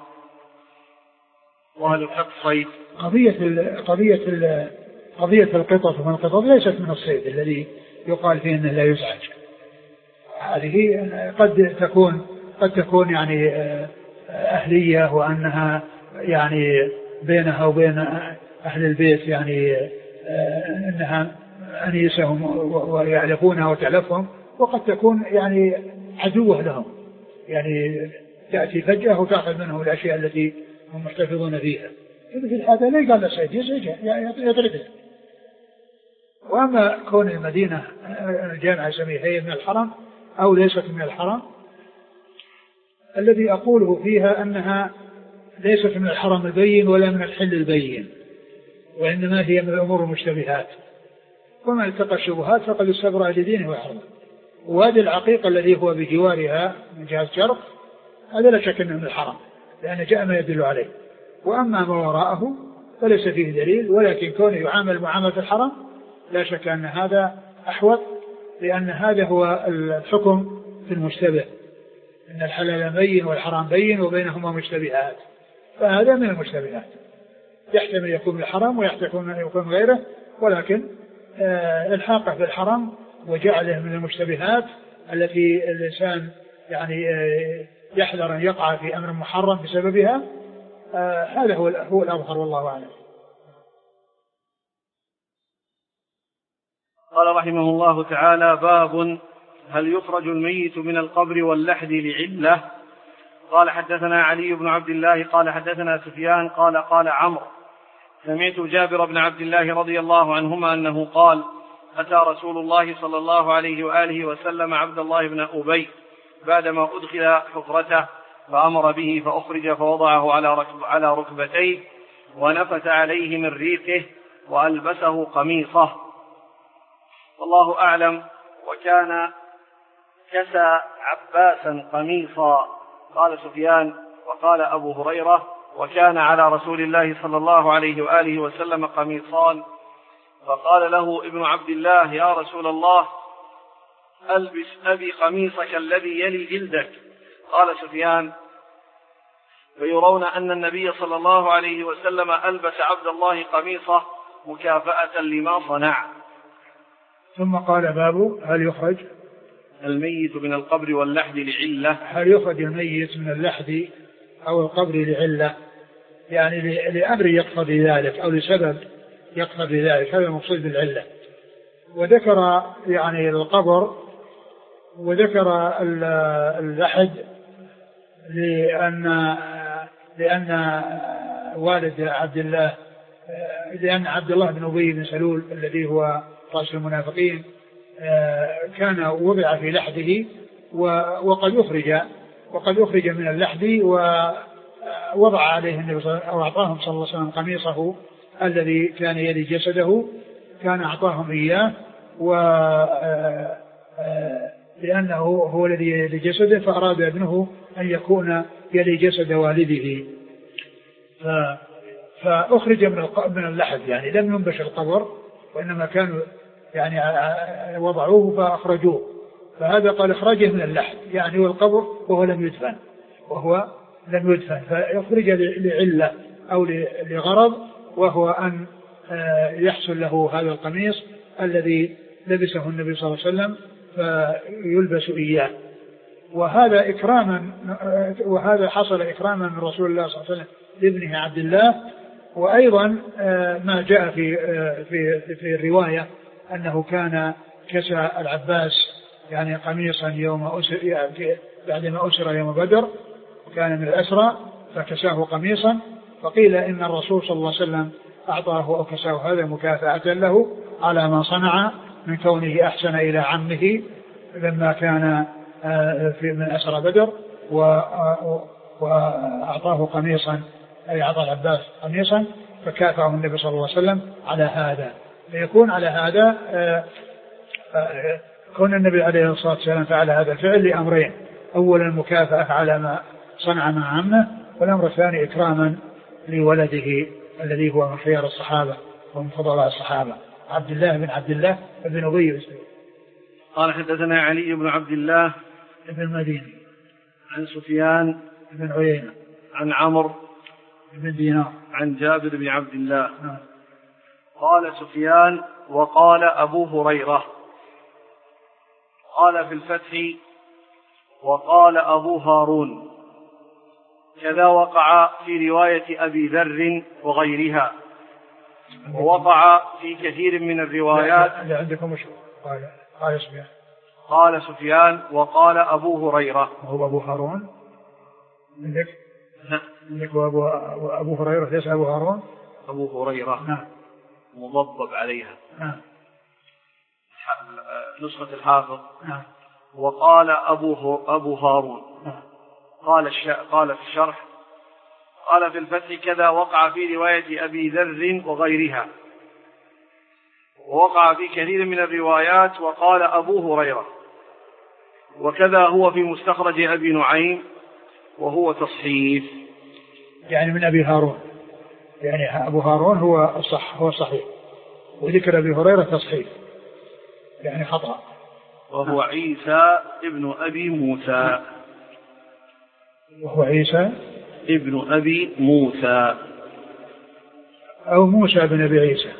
وهل القط صيد؟ قضية ال قضية ال قضية القطط ومن القطط ليست من الصيد الذي يقال فيه أنه لا يزعج. هذه قد تكون قد تكون يعني أهلية، وأنها يعني بينها وبين أهل البيت يعني أنها أنيسهم ويعلفونها وتعلفهم، وقد تكون يعني عدوة لهم، يعني تأتي فجأة وتأخذ منهم الأشياء التي هم محتفظون فيها. مثل هذا لا يقال له سيد، يزعجها يضربها. وأما كون المدينة الجامعة الإسلامية هي من الحرم أو ليست من الحرم، الذي أقوله فيها أنها ليست من الحرم البين ولا من الحل البين، وإنما هي من الأمور المشتبهات، ومن التقى الشبهات فقد استبرأ لدينه وعرضه. وهذا العقيق الذي هو بجوارها من جهة شرق هذا لا شك أنه من الحرم، لأن جاء ما يدل عليه. وأما ما وراءه فليس فيه دليل، ولكن كونه يعامل معاملة الحرم لا شك أن هذا أحوط، لأن هذا هو الحكم في المشتبه، إن الحلال بين والحرام بين وبينهما مشتبهات، فهذا من المشتبهات، يحتمل يكون من الحرم ويحتمل يكون غيره، ولكن آه الحاقه في الحرم وجعله من المشتبهات التي الإنسان يعني آه يحذر أن يقع في أمر محرم بسببها، آه هذا هو هو الأظهر والله أعلم. قال رحمه الله تعالى: باب هل يخرج الميت من القبر واللحد لعلة؟ قال حدثنا علي بن عبد الله قال حدثنا سفيان قال قال عمرو سمعت جابر بن عبد الله رضي الله عنهما أنه قال: أتى رسول الله صلى الله عليه وآله وسلم عبد الله بن أبي بعدما أدخل حفرته فأمر به فأخرج فوضعه على ركب على ركبتيه ونفث عليه من ريقه وألبسه قميصه، والله أعلم. وكان كسى عباسا قميصا. قال سفيان وقال أبو هريرة: وكان على رسول الله صلى الله عليه وآله وسلم قميصان. فقال له ابن عبد الله: يا رسول الله، ألبس أبي قميصك الذي يلي جلدك. قال سفيان: فيرون أن النبي صلى الله عليه وسلم ألبس عبد الله قميصه مكافأة لما صنع. ثم قال: باب هل يخرج الميت من القبر واللحد لعلة؟ هل يخرج الميت من اللحد أو القبر لعلة، يعني لأمر يقتضي ذلك أو لسبب يقتضي ذلك، هذا المقصود بالعلة. وذكر يعني القبر وذكر اللحد لأن لأن والد عبد الله لأن عبد الله بن أبي بن سلول الذي هو رأس المنافقين كان وضع في لحده وقد أخرج وقد أخرج من اللحد ووضع عليه النبي صلى الله عليه وسلم أو أعطاهم صلى الله عليه وسلم قميصه الذي كان يلي جسده، كان أعطاهم إياه و لأنه هو الذي يلي جسده، فأراد ابنه أن يكون يلي جسد والده، فأخرج من من اللحد، يعني لم ينبش القبر وإنما كانوا يعني وضعوه فأخرجوه، فهذا قال إخراجه من اللحد يعني والقبر وهو لم يدفن وهو لم يدفن فيخرج لعلة أو لغرض، وهو أن يحصل له هذا القميص الذي لبسه النبي صلى الله عليه وسلم فيلبس إياه. وهذا إكراما وهذا حصل إكراما من رسول الله صلى الله عليه وسلم لابنه عبد الله. وأيضا ما جاء في في في الرواية أنه كان كسى العباس يعني قميصا يوم أسر بعدما أسر يوم بدر، كان من الأسرى فكساه قميصا، فقيل إن الرسول صلى الله عليه وسلم أعطاه أو كساه هذا مكافأة له على ما صنع من كونه أحسن إلى عمه لما كان في من أسرى بدر وأعطاه قميصا، أي أعطى العباس قميصا فكافأه النبي صلى الله عليه وسلم على هذا. فيكون على هذا كون النبي عليه الصلاة والسلام فعل هذا الفعل لأمرين: أولا المكافأة على ما صنع مع عمه، والأمر الثاني إكراما لولده الذي هو من خيار الصحابة ومن فضلاء الصحابة عبد الله بن عبد الله بن أبي بن سلول. قال حدثنا علي بن عبد الله بن المديني عن سفيان بن عيينة عن عمرو بن دينار عن جابر بن عبد الله نعم. قال سفيان: وقال أبو هريرة. قال في الفتح: وقال أبو هارون. كذا وقع في رواية أبي ذر وغيرها، ووقع في كثير من الروايات. لا عندكم مش قال قال سفيان قال سفيان: وقال أبو هريرة. هو أبو هارون عندك؟ عندك أبو أبو هريرة ليس أبو هارون. أبو هريرة نعم مضبب عليها. نعم نسخة الحافظ. نعم وقال أبو أبو هارون. نعم. قال الش... قال في الشرح: قال في الفتح: كذا وقع في رواية أبي ذر وغيرها، ووقع في كثير من الروايات وقال أبو هريرة. وكذا هو في مستخرج أبي نعيم وهو تصحيف، يعني من أبي هارون، يعني أبو هارون هو الصح هو صحيح، وذكر أبي هريرة تصحيف يعني خطأ. وهو عيسى ابن أبي موسى. وهو عيسى ابن أبي موسى أو موسى بن أبي عيسى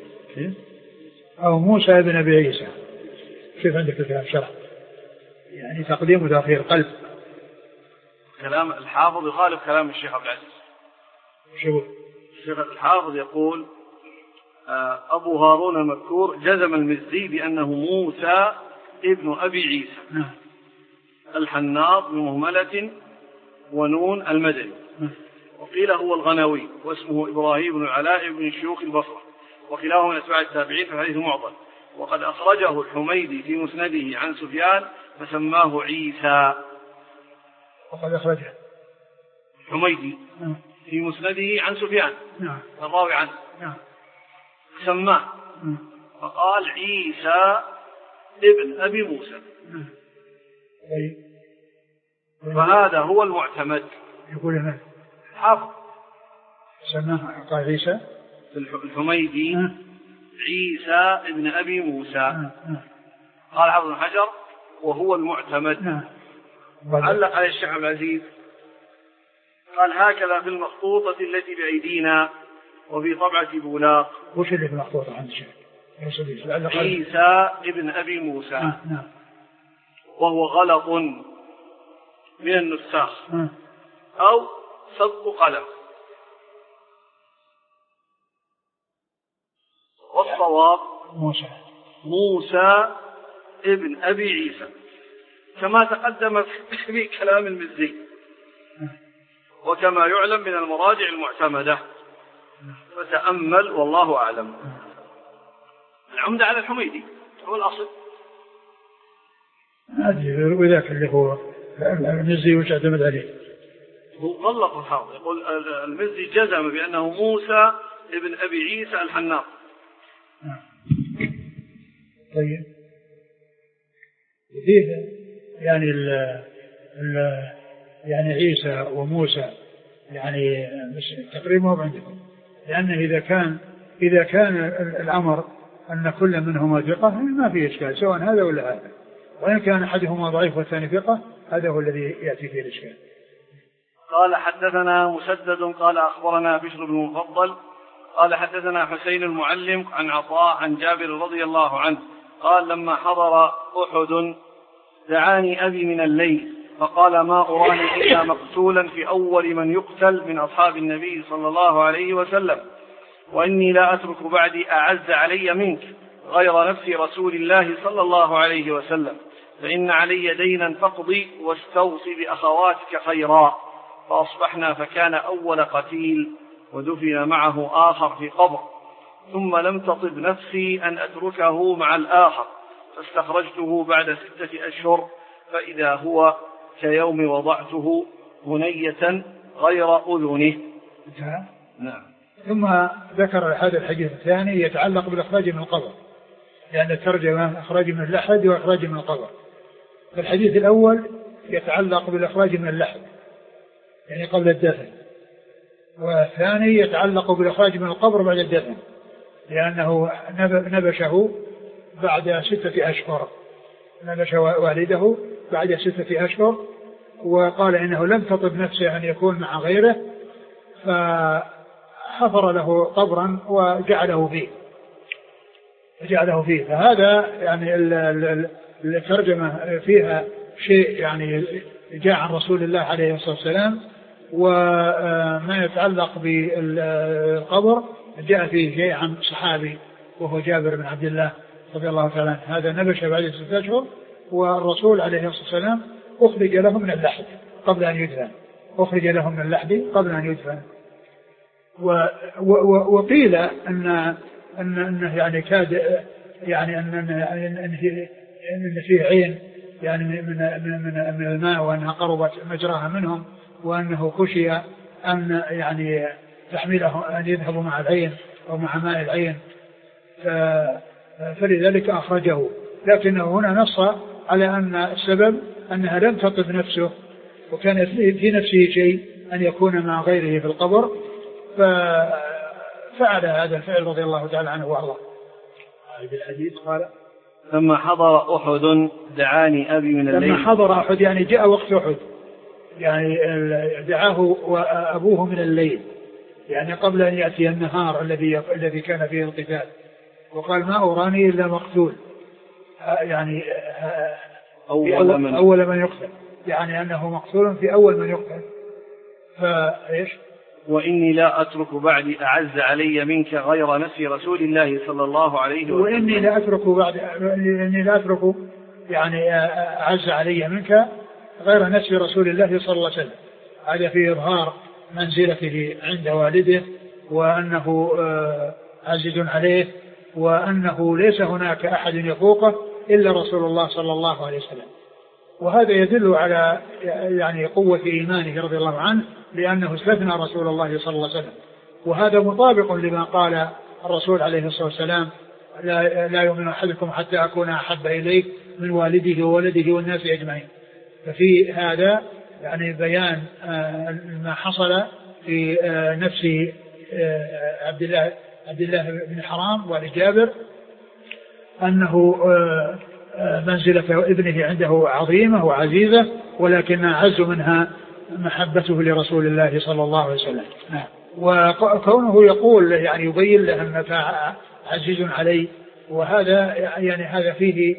أو موسى بن أبي عيسى. كيف عندك الكلام شرح؟ يعني تقديم وتأخير قلب. كلام الحافظ يخالف كلام الشيخ عبد العزيز. شو الشيخ الحافظ يقول: أبو هارون المذكور جزم المزي بأنه موسى ابن أبي عيسى الحناط بمهملة ونون المدني. وقيل هو الغنوي واسمه إبراهيم بن العلاء بن شيوخ البصرة، وكلاهما من أتباع التابعين، في الحديث معضل. وقد أخرجه الحميدي في مسنده عن سفيان فسماه عيسى. وقد أخرجه الحميدي في مسنده عن سفيان الراوي عنه سماه فقال عيسى ابن أبي موسى. فهذا هو المعتمد. يقول هنا حافظ سماه قال عيسى الحميدي عيسى ابن أبي موسى. قال حافظ بن حجر وهو المعتمد. علق على الشيخ عبد العزيز قال: هكذا في المخطوطة التي بأيدينا وفي طبعة بولاق. وش اللي في المخطوطة عند الشيخ؟ عيسى ابن أبي موسى. آه. نعم. وهو غلط من النساخ آه. أو سبق قلم. والصواب موسى موسى ابن أبي عيسى كما تقدم في كلام المزي وكما يعلم من المراجع المعتمدة. فتأمل والله أعلم. العمدة على الحميدي هو الأصل. هذه وذاك اللي هو المزي وش اعتمد عليه. هو غلط الحافظ يقول المزي جزم بأنه موسى ابن أبي عيسى الحناط. طيب فيه يعني ال ال يعني عيسى وموسى يعني تقريبا عندكم لأنه إذا كان إذا كان الأمر أن كل منهما ثقة ما فيه إشكال سواء هذا ولا هذا، وإن كان أحدهما ضعيف والثاني ثقة هذا هو الذي يأتي فيه الإشكال. قال حدثنا مسدد قال أخبرنا بشر بن المفضل قال حدثنا حسين المعلم عن عطاء عن جابر رضي الله عنه قال لما حضر أحد دعاني أبي من الليل فقال ما أراني إلا مقتولا في أول من يقتل من أصحاب النبي صلى الله عليه وسلم، وإني لا أترك بعدي أعز علي منك غير نفس رسول الله صلى الله عليه وسلم، فإن علي دينا فاقضي واستوصي بأخواتك خيرا. فأصبحنا فكان أول قتيل ودفن معه آخر في قبر، ثم لم تطب نفسي أن أتركه مع الآخر، فاستخرجته بعد ستة أشهر فإذا هو كيوم وضعته هنية غير أذنه. نعم. ثم ذكر هذا الحديث الثاني يتعلق بالإخراج من القبر، لأن الترجمة إخراج من اللحد وإخراج من القبر. فالحديث الأول يتعلق بالإخراج من اللحد يعني قبل الدفن، والثاني يتعلق بالإخراج من القبر بعد الدفن، لأنه نبشه بعد ستة أشهر، نبش والده بعد ستة أشهر، وقال إنه لم تطب نفسه أن يكون مع غيره، فحفر له قبرا وجعله فيه جعله فيه فهذا يعني الترجمة فيها شيء يعني جاء عن رسول الله عليه الصلاة والسلام، وما يتعلق بالقبر جاء فيه شيء عن صحابي وهو جابر بن عبد الله رضي الله تعالى عنه. هذا نبش بعد ستة أشهر، والرسول عليه الصلاة والسلام أخرج له من اللحد قبل أن يدفن أخرج له من اللحد قبل أن يدفن. وقيل أن أن أنه يعني كاد يعني أن أن أن فيه عين يعني من من من الماء، وأنها قربت مجراها منهم، وأنه خشي أن يعني تحمله أن يذهبوا مع العين أو مع ماء العين، فلذلك أخرجه. لكنه هنا نص على أن السبب أنها لم تطب نفسه، وكان في نفسه شيء أن يكون مع غيره في القبر، ففعل هذا الفعل رضي الله تعالى عنه وارضاه. بالحديث قال لما حضر أحد دعاني أبي من الليل. لما حضر أحد يعني جاء وقت أحد، يعني دعاه أبوه من الليل، يعني قبل أن يأتي النهار الذي الذي كان فيه القتال، وقال ما أراني إلا مقتول، يعني أول من, أول من يقتل، يعني أنه مقتول في أول من يقتل. فإيش؟ وإني لا أترك بعدي أعز علي منك غير نفس رسول الله صلى الله عليه وسلم. وإني لا أترك بعد إني لا أترك يعني أعز علي منك غير نفس رسول الله صلى الله عليه وسلم. هذا في إظهار منزلته عند والده، وأنه عزيز عليه، وأنه ليس هناك أحد يفوقه إلا رسول الله صلى الله عليه وسلم. وهذا يدل على يعني قوة إيمانه رضي الله عنه، لأنه استثنى رسول الله صلى الله عليه وسلم. وهذا مطابق لما قال الرسول عليه الصلاة والسلام لا, لا يؤمن أحدكم حتى أكون أحب إليه من والده وولده والناس أجمعين. ففي هذا يعني بيان ما حصل في نفس عبد الله عبد الله بن حرام ولجابر، أنه منزلة ابنه عنده عظيمة وعزيزة، ولكن أعز منها محبته لرسول الله صلى الله عليه وسلم. وكونه يقول يعني يبين له أنك عزيز علي، وهذا يعني هذا فيه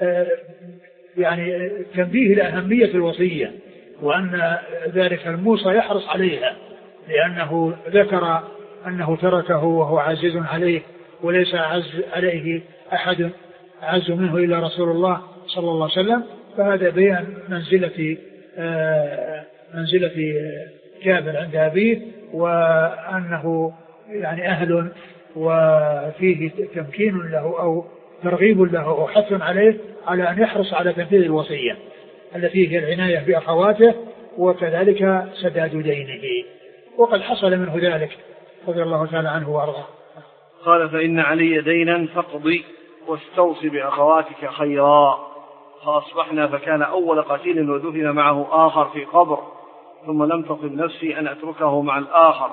يعني تنبيه لأهمية الوصية، وأن ذلك الموصى يحرص عليها، لأنه ذكر أنه تركه وهو عزيز عليه، وليس عز عليه أحد أعز منه إلا رسول الله صلى الله عليه وسلم. فهذا بيان منزلة منزلة جابر عند أبيه، وأنه يعني أهل وفيه تمكين له أو ترغيب له أو حث عليه على أن يحرص على تنفيذ الوصية التي هي العناية بأخواته، وكذلك سداد دينه، وقد حصل منه ذلك رضي الله تعالى عنه وارضاه. قال فإن علي دينا فاقضي واستوصي بأخواتك خيرا. فأصبحنا فكان أول قتيل ودفن معه آخر في قبر، ثم لم تطب نفسي أن أتركه مع الآخر،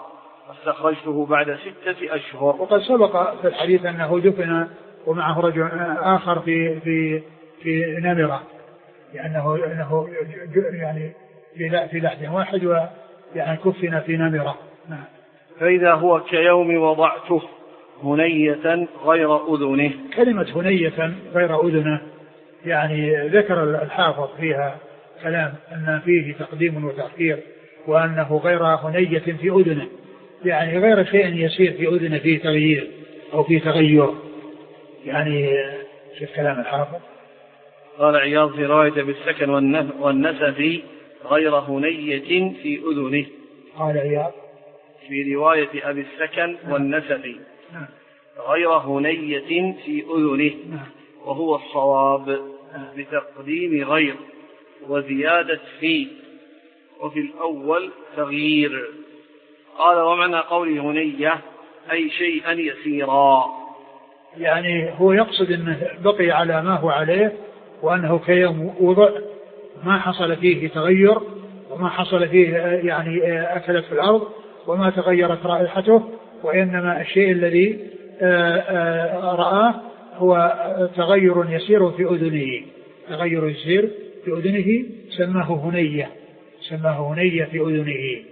استخرجته بعد ستة أشهر. وقد سبق في الحديث أنه دفن ومعه رجل آخر في في في نمرة، لأنه يعني أنه يعني في في لحد واحد ويعني كفن في نمرة. نعم. فإذا هو كيوم وضعته هنية غير أذنه. كلمة هنية غير أذنه يعني ذكر الحافظ فيها كلام أن فيه تقديم وتأخير، وأنه غير هنية في أذنه، يعني غير شيء يسير في أذنه فيه تغيير أو فيه تغير. يعني شوف كلام الحافظ. قال عياض في رواية بالسكن والنسف غير هنية في أذنه. قال عياض في رواية أبي السكن والنسف غير هنية في أذنه، وهو الصواب بتقديم غير وزيادة في، وفي الأول تغيير. قال ومعنى قوله هنية أي شيئا يسيرا، يعني هو يقصد أنه بقي على ما هو عليه، وأنه كيوم وضع ما حصل فيه تغير وما حصل فيه يعني أكلت في الأرض وما تغيرت رائحته، وإنما الشيء الذي رآه هو تغير يسير في أذنه، تغير يسير في أذنه سماه هنية، سماه هنية في أذنه.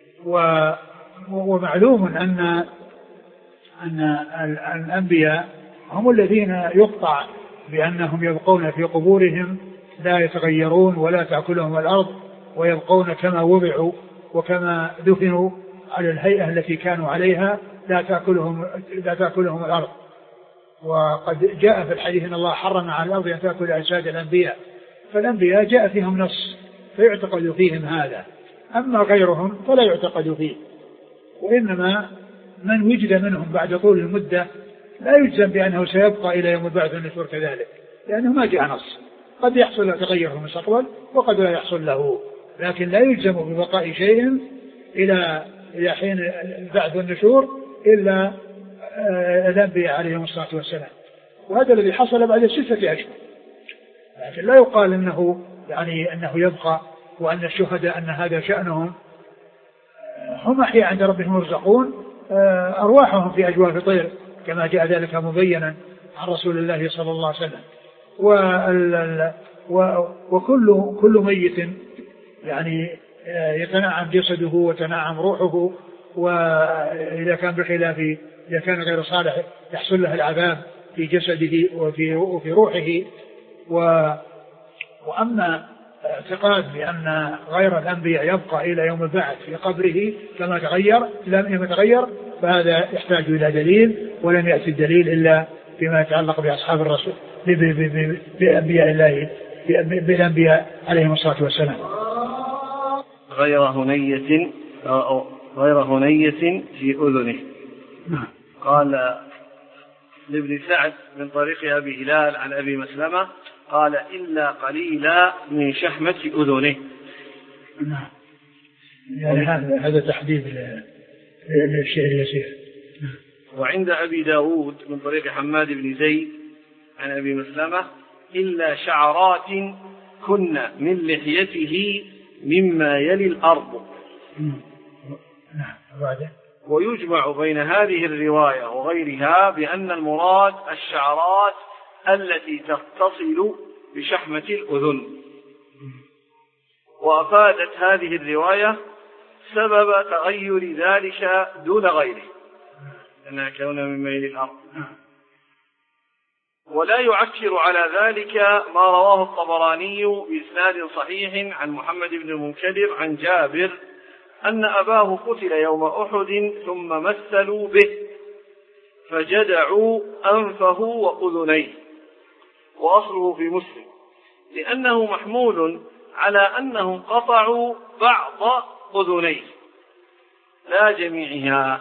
ومعلوم أن أن الأنبياء هم الذين يقطع بأنهم يبقون في قبورهم لا يتغيرون ولا تأكلهم الأرض، ويبقون كما وضعوا وكما دفنوا على الهيئة التي كانوا عليها لا تأكلهم, لا تأكلهم الأرض. وقد جاء في الحديث أن الله حرم على الأرض أن تأكل أجساد الأنبياء، فالأنبياء جاء فيهم نص فيعتقد فيهم هذا، أما غيرهم فلا يعتقد فيه. وإنما من وجد منهم بعد طول المدة لا يجزم بأنه سيبقى إلى يوم البعث والنشور كذلك، لأنه ما جاء نص، قد يحصل له تغير في المستقبل وقد لا يحصل له، لكن لا يجزم ببقاء شيء إلى إلى حين البعث والنشور إلا الأنبياء عليهم الصلاة والسلام. وهذا الذي حصل بعد ستة أشهر، لكن لا يقال أنه يعني أنه يبقى، وأن الشهداء أن هذا شأنهم، هم أحياء عند ربهم يرزقون، أرواحهم في أجواف طير كما جاء ذلك مبينا عن رسول الله صلى الله عليه وسلم. وكل كل ميت يعني يتنعم جسده وتنعم روحه، وإذا كان بخلاف إذا كان غير صالح يحصل له العذاب في جسده وفي وفي روحه. وأما اعتقاد بأن غير الأنبياء يبقى إلى يوم البعث في قبره كما تغير لم يتغير، فهذا يحتاج إلى دليل، ولم يأتي الدليل إلا فيما يتعلق بأصحاب الرسول بأنبياء الله بالأنبياء عليهم الصلاة والسلام. غير هنية أو غير هنية في أذنه. قال لابن سعد من طريق أبي هلال عن أبي مسلمة قال إلا قليلا من شحمة أذنه. نعم. يعني هذا هذا تحديد للشيء اليسير. وعند أبي داود من طريق حماد بن زيد عن أبي مسلمة إلا شعرات كن من لحيته مما يلي الأرض. نعم. وبعدين ويجمع بين هذه الرواية وغيرها بأن المراد الشعرات التي تتصل بشحمة الأذن. وأفادت هذه الرواية سبب تغير ذلك دون غيره، أنها كون من ميل الأرض. ولا يعكر على ذلك ما رواه الطبراني بإسناد صحيح عن محمد بن المنكدر عن جابر أن أباه قتل يوم أحد ثم مثلوا به فجدعوا أنفه وأذنيه، وأصله في مسلم، لأنه محمول على أنهم قطعوا بعض أذنيه لا جميعها.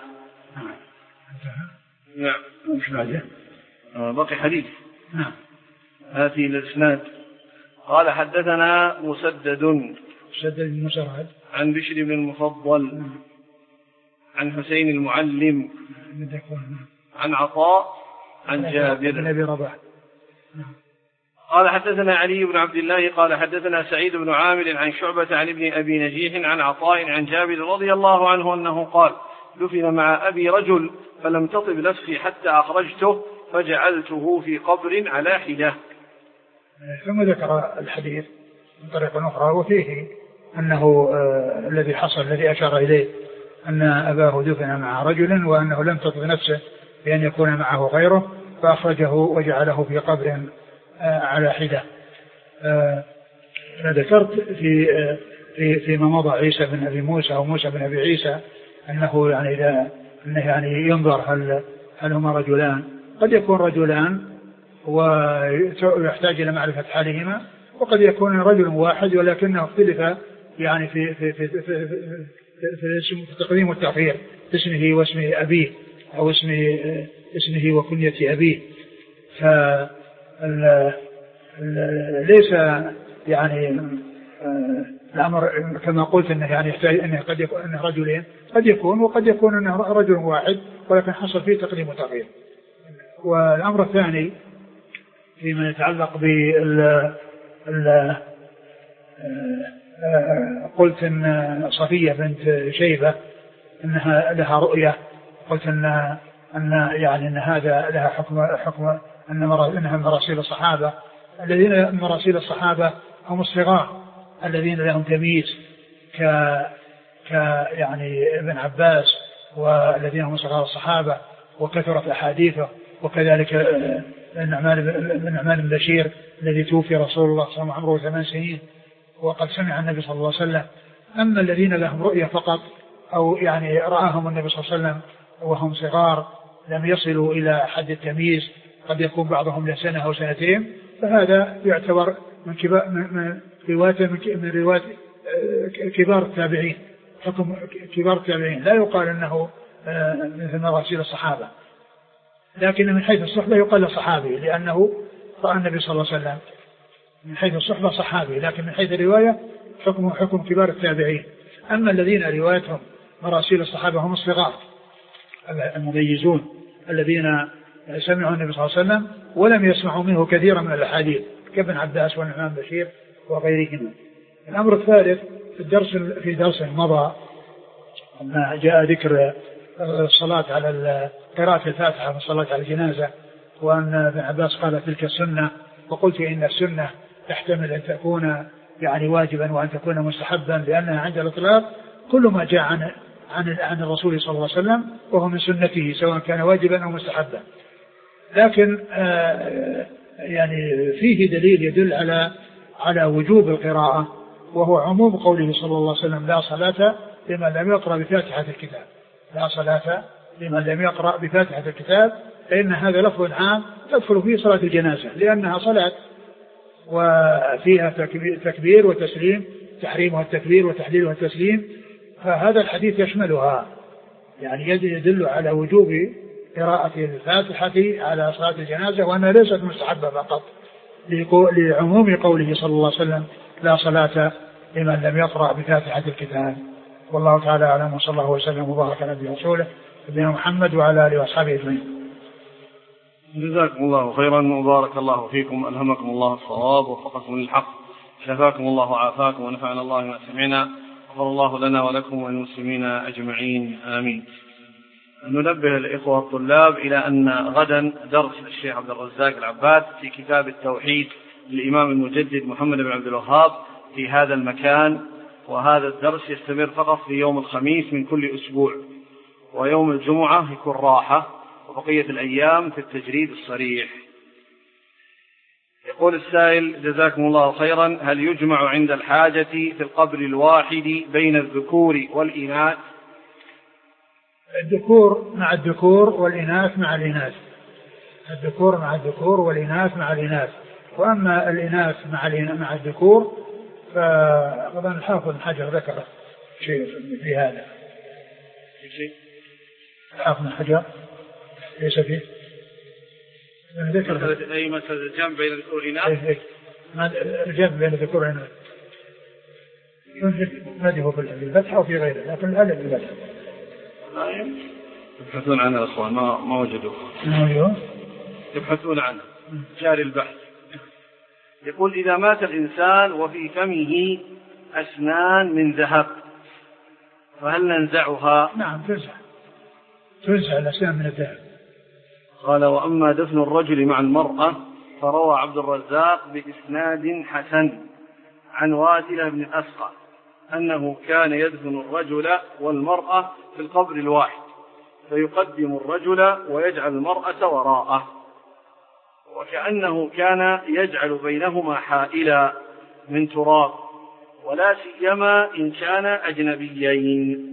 نعم. بقي حديث. نعم. هذه الإسناد. قال حدثنا مسدد مسدد بن مسرهد عن بشر بن المفضل عن حسين المعلم عن عطاء عن جابر بن أبي رباح. قال حدثنا علي بن عبد الله قال حدثنا سعيد بن عامر عن شعبة عن ابن أبي نجيح عن عطاء عن جابر رضي الله عنه أنه قال دفن مع أبي رجل فلم تطب نفسي حتى أخرجته فجعلته في قبر على حدة. ثم ذكر الحديث من طريق أخرى وفيه أنه آه الذي حصل الذي أشار إليه أن أباه دفن مع رجل وأنه لم تطب نفسه بأن يكون معه غيره فأخرجه وجعله في قبر آه على حدة. آه ذكرت في آه في فيما مضى عيسى بن أبي موسى أو موسى بن أبي عيسى أنه يعني إذا أنه يعني ينظر هل هل هما رجلان، قد يكون رجلان ويحتاج إلى معرفة حالهما، وقد يكون رجل واحد ولكنه اختلف يعني في في في في, في, في, في التقديم والتأخير اسمه واسم أبيه أو اسمه اسمه وكنية أبيه. ف ليس يعني الأمر كما قلت أنه يعني يحتاج أنه قد يكون أنه رجلين، قد يكون وقد يكون أنه رجل واحد ولكن حصل فيه تقديم وتأخير. والأمر الثاني فيما يتعلق بال قلت أن صفية بنت شيبة أنها لها رؤية، قلت أن أن يعني أن هذا لها حكم حكم أنها مراسيل الصحابة. الذين مراسيل الصحابة هم الصغار الذين لهم تمييز ك ك يعني ابن عباس والذين هم صغار الصحابة وكثرت أحاديثه، وكذلك النعمان بن بشير الذي توفي رسول الله صلى الله عليه وسلم عمره ثمان سنين وقد سمع النبي صلى الله عليه وسلم. أما الذين لهم رؤية فقط أو يعني رآهم النبي صلى الله عليه وسلم وهم صغار لم يصلوا إلى حد التمييز، قد يكون بعضهم له سنة أو سنتين، فهذا يعتبر من كبار من رواية من رواية كبار التابعين، حكم كبار التابعين. لا يقال أنه مثل مراسيل الصحابة، لكن من حيث الصحبة يقال صحابي لأنه رأى النبي صلى الله عليه وسلم. من حيث الصحبة صحابي، لكن من حيث الرواية حكمه حكم كبار التابعين. أما الذين روايتهم مراسيل الصحابة هم الصغار المميزون الذين سمعوا النبي صلى الله عليه وسلم ولم يسمعوا منه كثيرا من الأحاديث كابن عباس والنعمان بن بشير وغيرهما. الأمر الثالث في الدرس في درس مضى لما جاء ذكر الصلاة على قراءة الفاتحة في الصلاة على الجنازة، وأن ابن عباس قال تلك السنة، وقلت إن السنة تحتمل أن تكون يعني واجبا وأن تكون مستحبا، لأنها عند الإطلاق كل ما جاء عن عن عن الرسول صلى الله عليه وسلم وهو من سنته سواء كان واجبا أو مستحبا. لكن آه يعني فيه دليل يدل على على وجوب القراءة، وهو عموم قوله صلى الله عليه وسلم لا صلاة لمن لم يقرأ بفاتحة الكتاب. لا صلاة لمن لم يقرأ بفاتحة الكتاب، فإن هذا لفظ عام تدخل فيه صلاة الجنازة لأنها صلاة وفيها تكبير وتسليم، تحريمها التكبير وتحليلها التسليم، فهذا الحديث يشملها، يعني يدل على وجوب قراءة الفاتحة على صلاة الجنازة وأنها ليست مستحبة فقط، لعموم قوله صلى الله عليه وسلم لا صلاة لمن لم يقرأ بفاتحة الكتاب. والله تعالى أعلم، وصلى الله وسلم وبارك على نبينا ورسوله نبينا محمد وعلى آله وأصحابه أجمعين. جزاكم الله خيرا وبارك الله فيكم، ألهمكم الله الصواب ووفقكم للحق، شفاكم الله وعافاكم ونفعنا الله ما سمعنا، غفر الله لنا ولكم وللمسلمين أجمعين آمين. ننبه الإخوة الطلاب إلى أن غدا درس الشيخ عبد الرزاق العباد في كتاب التوحيد للإمام المجدد محمد بن عبد الوهاب في هذا المكان، وهذا الدرس يستمر فقط في يوم الخميس من كل أسبوع، ويوم الجمعة يكون راحة، وبقية الأيام في التجريد الصريح. يقول السائل جزاكم الله خيرا، هل يجمع عند الحاجة في القبر الواحد بين الذكور والإناث؟ الذكور مع الذكور والإناث مع الإناث، الذكور مع الذكور والإناث مع الإناث. وأما الإناث مع مع الذكور فأظن الحافظ بن حجر ذكر شيء في هذا. الحافظ بن حجر ليس فيه ذكر أي مثل الجمع بين الذكور والإناث، الجمع بين الذكور والإناث ينجح في الفتح أو في غيره، لكن الألف بالفتح. يبحثون عنه الأخوان ما ما وجدوه، يبحثون عنه جاري البحث. يقول إذا مات الإنسان وفي فمه أسنان من ذهب فهل ننزعها؟ نعم تنزع، تنزع الأسنان من الذهب. قال وأما دفن الرجل مع المرأة فروى عبد الرزاق بإسناد حسن عن واسلة بن الأسقى أنه كان يدفن الرجل والمرأة في القبر الواحد فيقدم الرجل ويجعل المرأة وراءه، وكأنه كان يجعل بينهما حائلا من تراب، ولا سيما إن كان أجنبيين.